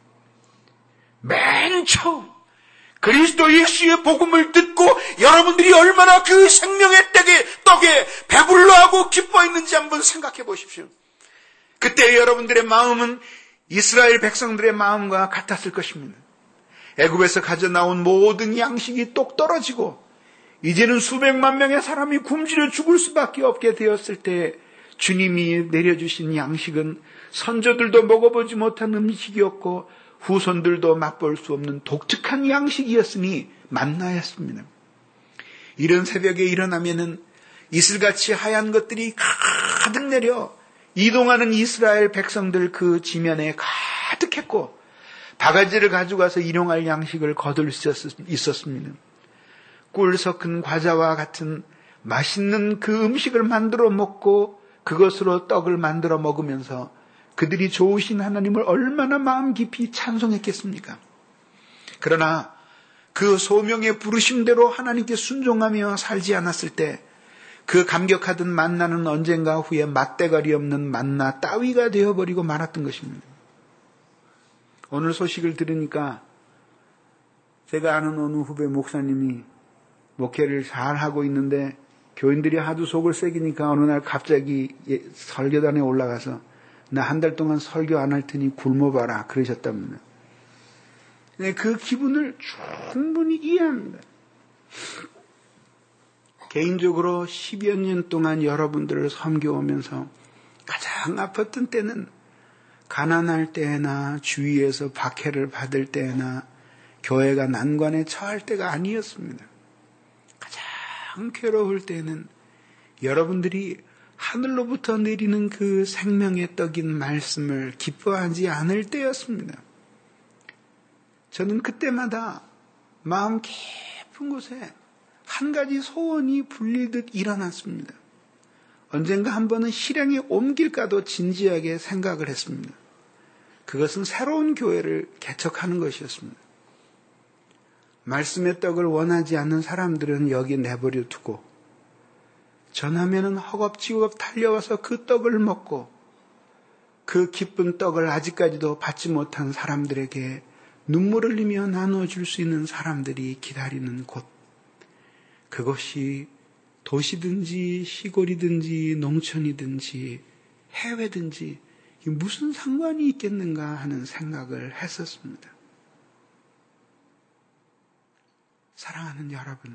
맨 처음 그리스도 예수의 복음을 듣고 여러분들이 얼마나 그 생명의 떡에, 떡에 배불러하고 기뻐했는지 한번 생각해 보십시오. 그때 여러분들의 마음은 이스라엘 백성들의 마음과 같았을 것입니다. 애굽에서 가져나온 모든 양식이 똑 떨어지고 이제는 수백만 명의 사람이 굶주려 죽을 수밖에 없게 되었을 때 주님이 내려주신 양식은 선조들도 먹어보지 못한 음식이었고 후손들도 맛볼 수 없는 독특한 양식이었으니 만나였습니다. 이런 새벽에 일어나면은 이슬같이 하얀 것들이 가득 내려 이동하는 이스라엘 백성들 그 지면에 가득했고 바가지를 가져가서 일용할 양식을 거둘 수 있었습니다. 꿀 섞은 과자와 같은 맛있는 그 음식을 만들어 먹고 그것으로 떡을 만들어 먹으면서 그들이 좋으신 하나님을 얼마나 마음 깊이 찬송했겠습니까? 그러나 그 소명의 부르심대로 하나님께 순종하며 살지 않았을 때 그 감격하던 만나는 언젠가 후에 맛대가리 없는 만나 따위가 되어버리고 말았던 것입니다. 오늘 소식을 들으니까 제가 아는 어느 후배 목사님이 목회를 잘 하고 있는데 교인들이 하도 속을 새기니까 어느 날 갑자기 설교단에 올라가서 나 한 달 동안 설교 안 할 테니 굶어봐라 그러셨답니다. 그 기분을 충분히 이해합니다. 개인적으로 십여 년 동안 여러분들을 섬겨오면서 가장 아팠던 때는 가난할 때나 주위에서 박해를 받을 때나 교회가 난관에 처할 때가 아니었습니다. 가장 괴로울 때는 여러분들이 하늘로부터 내리는 그 생명의 떡인 말씀을 기뻐하지 않을 때였습니다. 저는 그때마다 마음 깊은 곳에 한 가지 소원이 불리듯 일어났습니다. 언젠가 한 번은 실행에 옮길까도 진지하게 생각을 했습니다. 그것은 새로운 교회를 개척하는 것이었습니다. 말씀의 떡을 원하지 않는 사람들은 여기 내버려 두고 전하면은 허겁지겁 달려와서 그 떡을 먹고 그 기쁜 떡을 아직까지도 받지 못한 사람들에게 눈물 흘리며 나눠줄 수 있는 사람들이 기다리는 곳, 그것이 도시든지 시골이든지 농촌이든지 해외든지 무슨 상관이 있겠는가 하는 생각을 했었습니다. 사랑하는 여러분,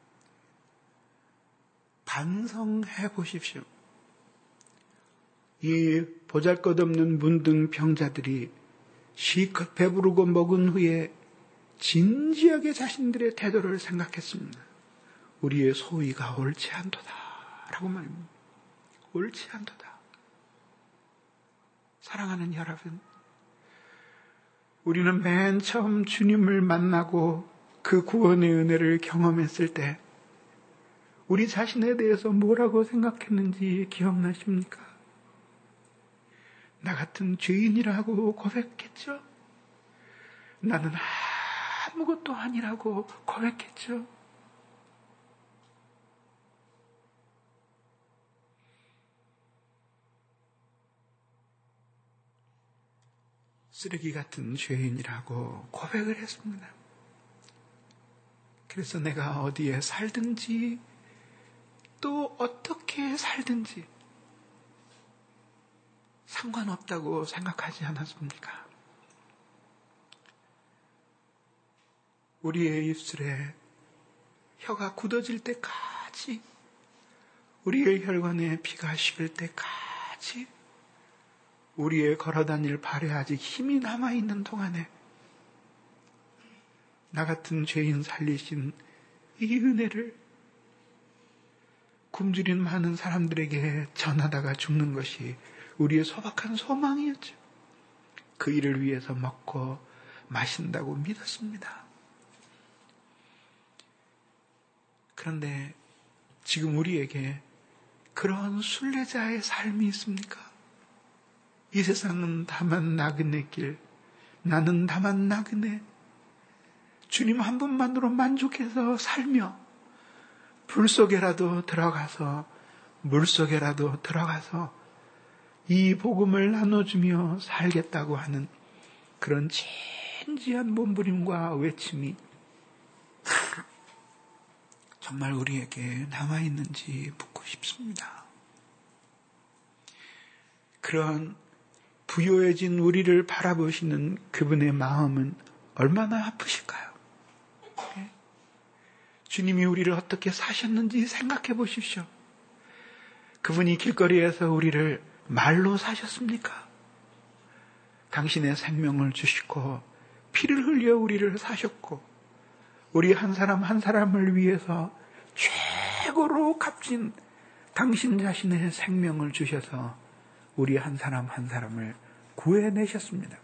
반성해 보십시오. 이 보잘것없는 문둥 병자들이 실컷 배부르고 먹은 후에 진지하게 자신들의 태도를 생각했습니다. 우리의 소위가 옳지 않도다 라고 말합니다. 옳지 않도다. 사랑하는 여러분, 우리는 맨 처음 주님을 만나고 그 구원의 은혜를 경험했을 때 우리 자신에 대해서 뭐라고 생각했는지 기억나십니까? 나 같은 죄인이라고 고백했죠? 나는 아무것도 아니라고 고백했죠? 쓰레기 같은 죄인이라고 고백을 했습니다. 그래서 내가 어디에 살든지 또 어떻게 살든지 상관없다고 생각하지 않았습니까? 우리의 입술에 혀가 굳어질 때까지, 우리의 혈관에 피가 식을 때까지, 우리의 걸어다닐 발에 아직 힘이 남아있는 동안에 나 같은 죄인 살리신 이 은혜를 굶주린 많은 사람들에게 전하다가 죽는 것이 우리의 소박한 소망이었죠. 그 일을 위해서 먹고 마신다고 믿었습니다. 그런데 지금 우리에게 그런 순례자의 삶이 있습니까? 이 세상은 다만 나그네 길, 나는 다만 나그네. 주님 한 분만으로 만족해서 살며 불 속에라도 들어가서 물 속에라도 들어가서 이 복음을 나눠주며 살겠다고 하는 그런 진지한 몸부림과 외침이 정말 우리에게 남아있는지 묻고 싶습니다. 그런 부요해진 우리를 바라보시는 그분의 마음은 얼마나 아프실까요? 주님이 우리를 어떻게 사셨는지 생각해 보십시오. 그분이 길거리에서 우리를 말로 사셨습니까? 당신의 생명을 주시고 피를 흘려 우리를 사셨고 우리 한 사람 한 사람을 위해서 최고로 값진 당신 자신의 생명을 주셔서 우리 한 사람 한 사람을 구해내셨습니다.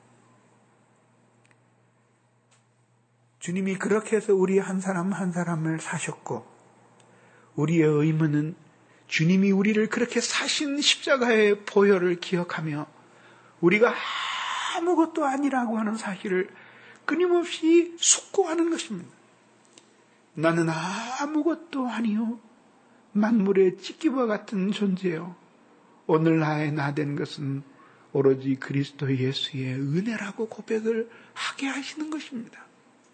주님이 그렇게 해서 우리 한 사람 한 사람을 사셨고 우리의 의무는 주님이 우리를 그렇게 사신 십자가의 보혈을 기억하며 우리가 아무것도 아니라고 하는 사실을 끊임없이 숙고하는 것입니다. 나는 아무것도 아니요 만물의 찢기와 같은 존재요. 오늘 나의 나 된 것은 오로지 그리스도 예수의 은혜라고 고백을 하게 하시는 것입니다.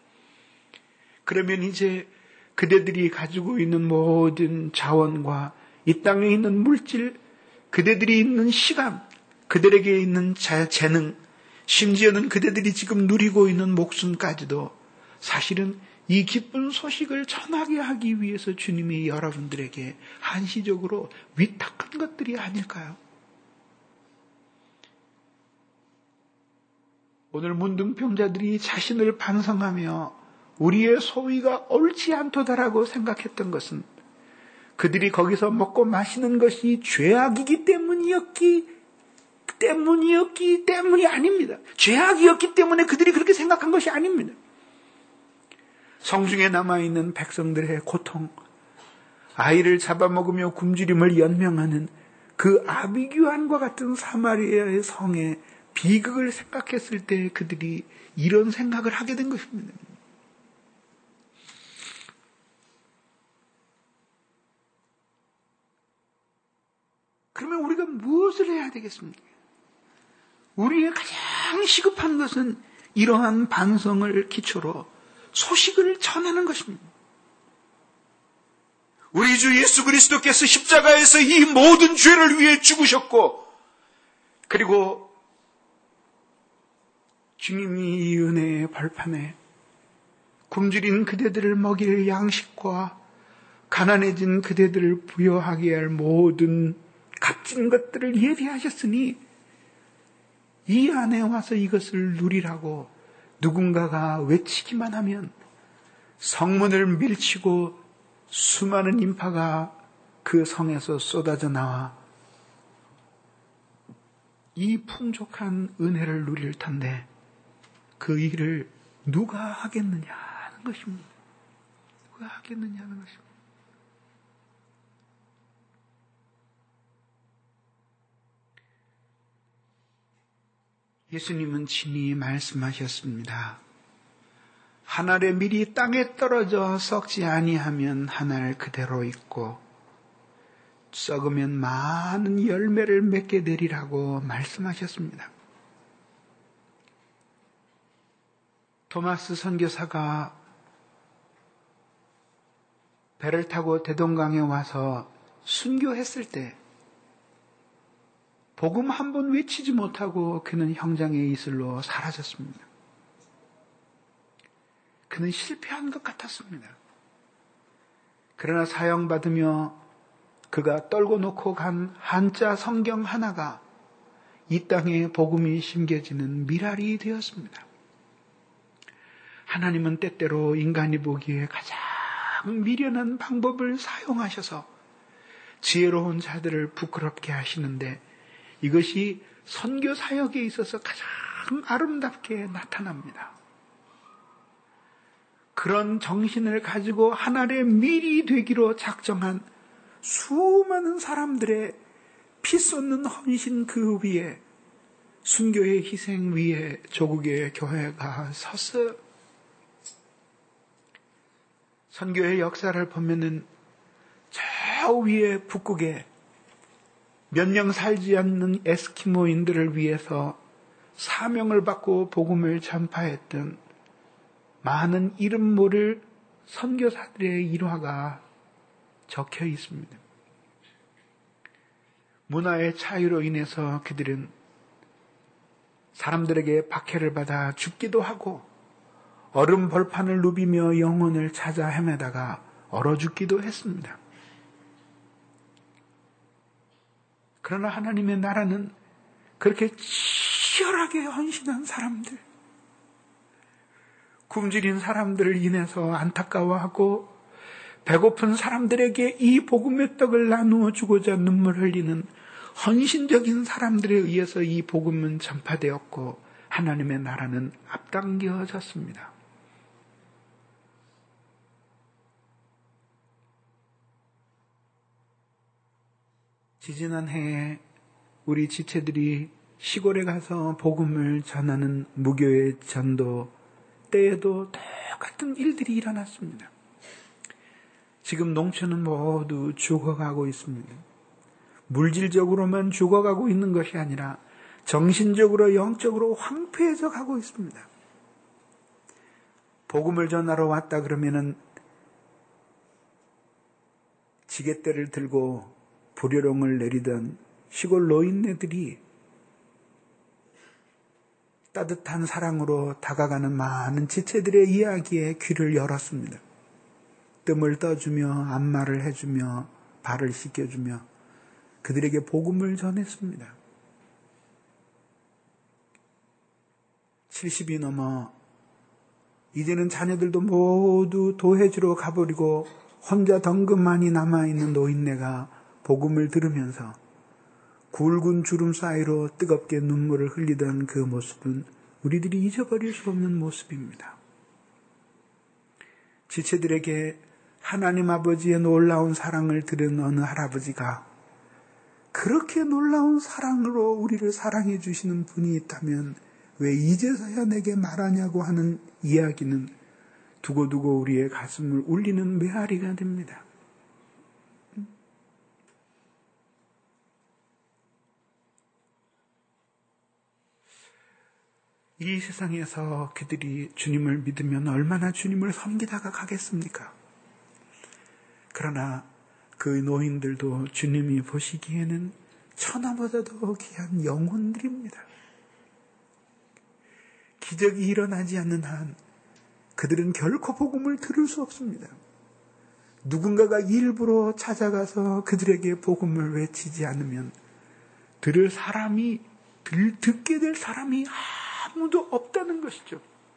그러면 이제 그대들이 가지고 있는 모든 자원과 이 땅에 있는 물질, 그대들이 있는 시간, 그들에게 있는 재능, 심지어는 그대들이 지금 누리고 있는 목숨까지도 사실은 이 기쁜 소식을 전하게 하기 위해서 주님이 여러분들에게 한시적으로 위탁한 것들이 아닐까요? 오늘 문둥병자들이 자신을 반성하며 우리의 소위가 옳지 않도다라고 생각했던 것은 그들이 거기서 먹고 마시는 것이 죄악이기 때문이었기 때문이었기 때문이 아닙니다. 죄악이었기 때문에 그들이 그렇게 생각한 것이 아닙니다. 성중에 남아있는 백성들의 고통, 아이를 잡아먹으며 굶주림을 연명하는 그 아비규환과 같은 사마리아의 성의 비극을 생각했을 때 그들이 이런 생각을 하게 된 것입니다. 그러면 우리가 무엇을 해야 되겠습니까? 우리의 가장 시급한 것은 이러한 반성을 기초로 소식을 전하는 것입니다. 우리 주 예수 그리스도께서 십자가에서 이 모든 죄를 위해 죽으셨고, 그리고 주님이 이 은혜의 벌판에 굶주린 그대들을 먹일 양식과 가난해진 그대들을 부여하게 할 모든 값진 것들을 예비하셨으니 이 안에 와서 이것을 누리라고 누군가가 외치기만 하면 성문을 밀치고 수많은 인파가 그 성에서 쏟아져 나와 이 풍족한 은혜를 누릴 텐데 그 일을 누가 하겠느냐 하는 것입니다. 누가 하겠느냐 하는 것입니다. 예수님은 친히 말씀하셨습니다. 한 알의 밀이 땅에 떨어져 썩지 아니하면 한 알 그대로 있고 썩으면 많은 열매를 맺게 되리라고 말씀하셨습니다. 토마스 선교사가 배를 타고 대동강에 와서 순교했을 때 복음 한 번 외치지 못하고 그는 형장의 이슬로 사라졌습니다. 그는 실패한 것 같았습니다. 그러나 사형받으며 그가 떨고 놓고 간 한자 성경 하나가 이 땅에 복음이 심겨지는 미랄이 되었습니다. 하나님은 때때로 인간이 보기에 가장 미련한 방법을 사용하셔서 지혜로운 자들을 부끄럽게 하시는데 이것이 선교 사역에 있어서 가장 아름답게 나타납니다. 그런 정신을 가지고 하나의 밀이 되기로 작정한 수많은 사람들의 피 쏟는 헌신 그 위에 순교의 희생 위에 조국의 교회가 섰어요. 선교의 역사를 보면은 저 위에 북극에 몇 명 살지 않는 에스키모인들을 위해서 사명을 받고 복음을 전파했던 많은 이름 모를 선교사들의 일화가 적혀 있습니다. 문화의 차이로 인해서 그들은 사람들에게 박해를 받아 죽기도 하고 얼음 벌판을 누비며 영혼을 찾아 헤매다가 얼어 죽기도 했습니다. 그러나 하나님의 나라는 그렇게 치열하게 헌신한 사람들, 굶주린 사람들을 인해서 안타까워하고 배고픈 사람들에게 이 복음의 떡을 나누어 주고자 눈물 흘리는 헌신적인 사람들에 의해서 이 복음은 전파되었고 하나님의 나라는 앞당겨졌습니다. 지지난 해에 우리 지체들이 시골에 가서 복음을 전하는 무교의 전도 때에도 똑같은 일들이 일어났습니다. 지금 농촌은 모두 죽어가고 있습니다. 물질적으로만 죽어가고 있는 것이 아니라 정신적으로 영적으로 황폐해져 가고 있습니다. 복음을 전하러 왔다 그러면은 지게대를 들고 불효령을 내리던 시골 노인네들이 따뜻한 사랑으로 다가가는 많은 지체들의 이야기에 귀를 열었습니다. 뜸을 떠주며 안마를 해주며 발을 씻겨주며 그들에게 복음을 전했습니다. 칠십이 넘어 이제는 자녀들도 모두 도해지로 가버리고 혼자 덩그만이 남아있는 노인네가 복음을 들으면서 굵은 주름 사이로 뜨겁게 눈물을 흘리던 그 모습은 우리들이 잊어버릴 수 없는 모습입니다. 지체들에게 하나님 아버지의 놀라운 사랑을 들은 어느 할아버지가 그렇게 놀라운 사랑으로 우리를 사랑해 주시는 분이 있다면 왜 이제서야 내게 말하냐고 하는 이야기는 두고두고 우리의 가슴을 울리는 메아리가 됩니다. 이 세상에서 그들이 주님을 믿으면 얼마나 주님을 섬기다가 가겠습니까? 그러나 그 노인들도 주님이 보시기에는 천하보다도 귀한 영혼들입니다. 기적이 일어나지 않는 한 그들은 결코 복음을 들을 수 없습니다. 누군가가 일부러 찾아가서 그들에게 복음을 외치지 않으면 들을 사람이, 들, 듣게 될 사람이 아무도 없다는 것이죠.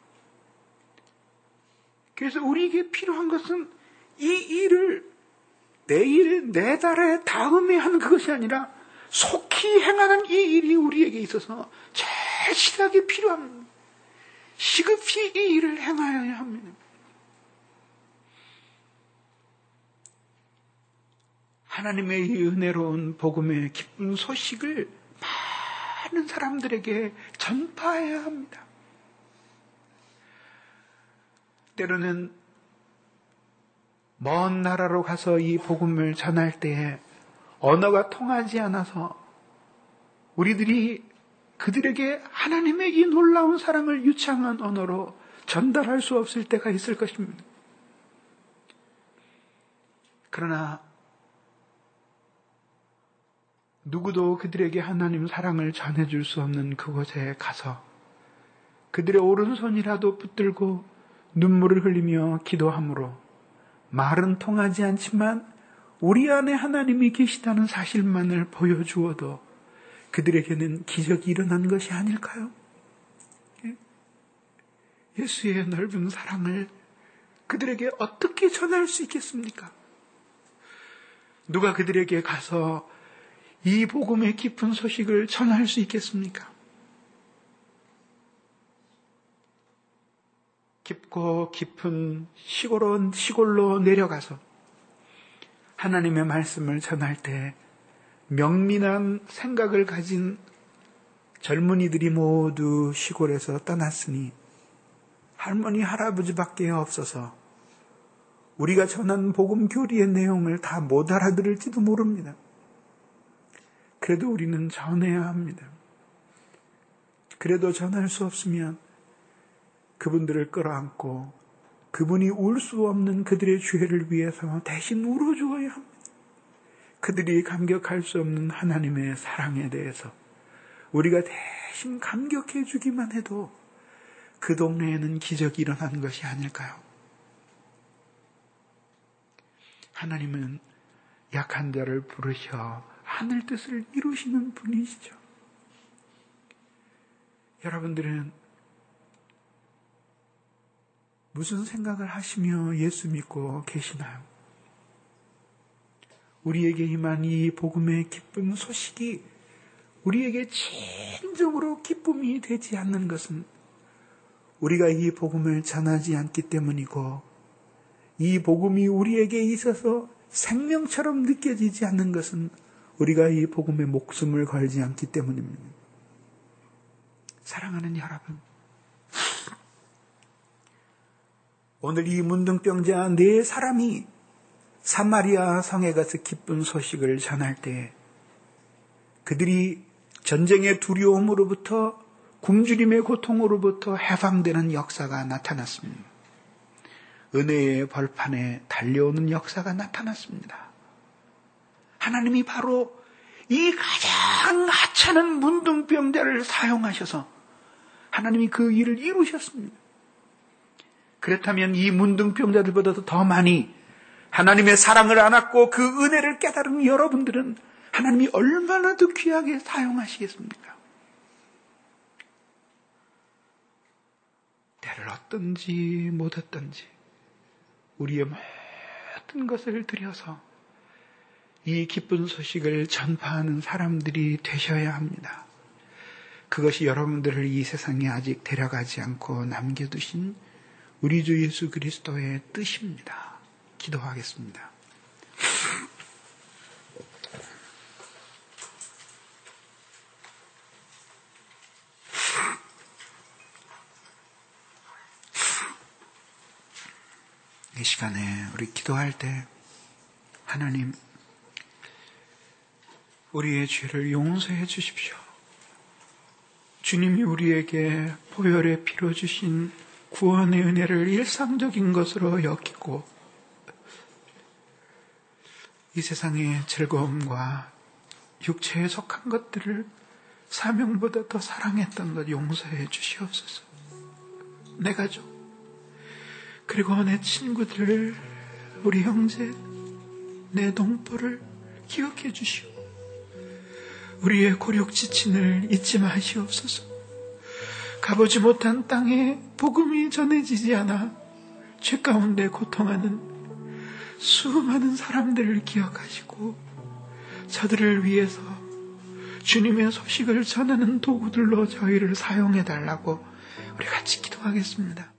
그래서 우리에게 필요한 것은 이 일을 내일, 내달에, 다음에 하는 그것이 아니라 속히 행하는 이 일이 우리에게 있어서 절실하게 필요합니다. 시급히 이 일을 행하여야 합니다. 하나님의 이 은혜로운 복음의 기쁜 소식을 많은 사람들에게 전파해야 합니다. 때로는 먼 나라로 가서 이 복음을 전할 때에 언어가 통하지 않아서 우리들이 그들에게 하나님의 이 놀라운 사랑을 유창한 언어로 전달할 수 없을 때가 있을 것입니다. 그러나 누구도 그들에게 하나님 사랑을 전해줄 수 없는 그곳에 가서 그들의 오른손이라도 붙들고 눈물을 흘리며 기도함으로 말은 통하지 않지만 우리 안에 하나님이 계시다는 사실만을 보여주어도 그들에게는 기적이 일어난 것이 아닐까요? 예수의 넓은 사랑을 그들에게 어떻게 전할 수 있겠습니까? 누가 그들에게 가서 이 복음의 깊은 소식을 전할 수 있겠습니까? 깊고 깊은 시골로, 시골로 내려가서 하나님의 말씀을 전할 때 명민한 생각을 가진 젊은이들이 모두 시골에서 떠났으니 할머니, 할아버지밖에 없어서 우리가 전한 복음 교리의 내용을 다 못 알아들을지도 모릅니다. 그래도 우리는 전해야 합니다. 그래도 전할 수 없으면 그분들을 끌어안고 그분이 울 수 없는 그들의 죄를 위해서 대신 울어주어야 합니다. 그들이 감격할 수 없는 하나님의 사랑에 대해서 우리가 대신 감격해 주기만 해도 그 동네에는 기적이 일어나는 것이 아닐까요? 하나님은 약한 자를 부르셔 하늘 뜻을 이루시는 분이시죠. 여러분들은 무슨 생각을 하시며 예수 믿고 계시나요? 우리에게 임한 이 복음의 기쁜 소식이 우리에게 진정으로 기쁨이 되지 않는 것은 우리가 이 복음을 전하지 않기 때문이고 이 복음이 우리에게 있어서 생명처럼 느껴지지 않는 것은 우리가 이 복음에 목숨을 걸지 않기 때문입니다. 사랑하는 여러분, 오늘 이 문둥병자 네 사람이 사마리아 성에 가서 기쁜 소식을 전할 때 그들이 전쟁의 두려움으로부터 굶주림의 고통으로부터 해방되는 역사가 나타났습니다. 은혜의 벌판에 달려오는 역사가 나타났습니다. 하나님이 바로 이 가장 하찮은 문둥병자를 사용하셔서 하나님이 그 일을 이루셨습니다. 그렇다면 이 문둥병자들보다도 더 많이 하나님의 사랑을 안았고 그 은혜를 깨달은 여러분들은 하나님이 얼마나 더 귀하게 사용하시겠습니까? 때를 얻든지 못 얻든지 우리의 모든 것을 들여서 이 기쁜 소식을 전파하는 사람들이 되셔야 합니다. 그것이 여러분들을 이 세상에 아직 데려가지 않고 남겨두신 우리 주 예수 그리스도의 뜻입니다. 기도하겠습니다. 이 시간에 우리 기도할 때 하나님, 우리의 죄를 용서해 주십시오. 주님이 우리에게 보혈의 피로 주신 구원의 은혜를 일상적인 것으로 여기고 이 세상의 즐거움과 육체에 속한 것들을 사명보다 더 사랑했던 것 용서해 주시옵소서. 내 가족, 그리고 내 친구들, 우리 형제, 내 동포를 기억해 주시오. 우리의 고륙 지친을 잊지 마시옵소서. 가보지 못한 땅에 복음이 전해지지 않아 죄 가운데 고통하는 수많은 사람들을 기억하시고 저들을 위해서 주님의 소식을 전하는 도구들로 저희를 사용해 달라고 우리 같이 기도하겠습니다.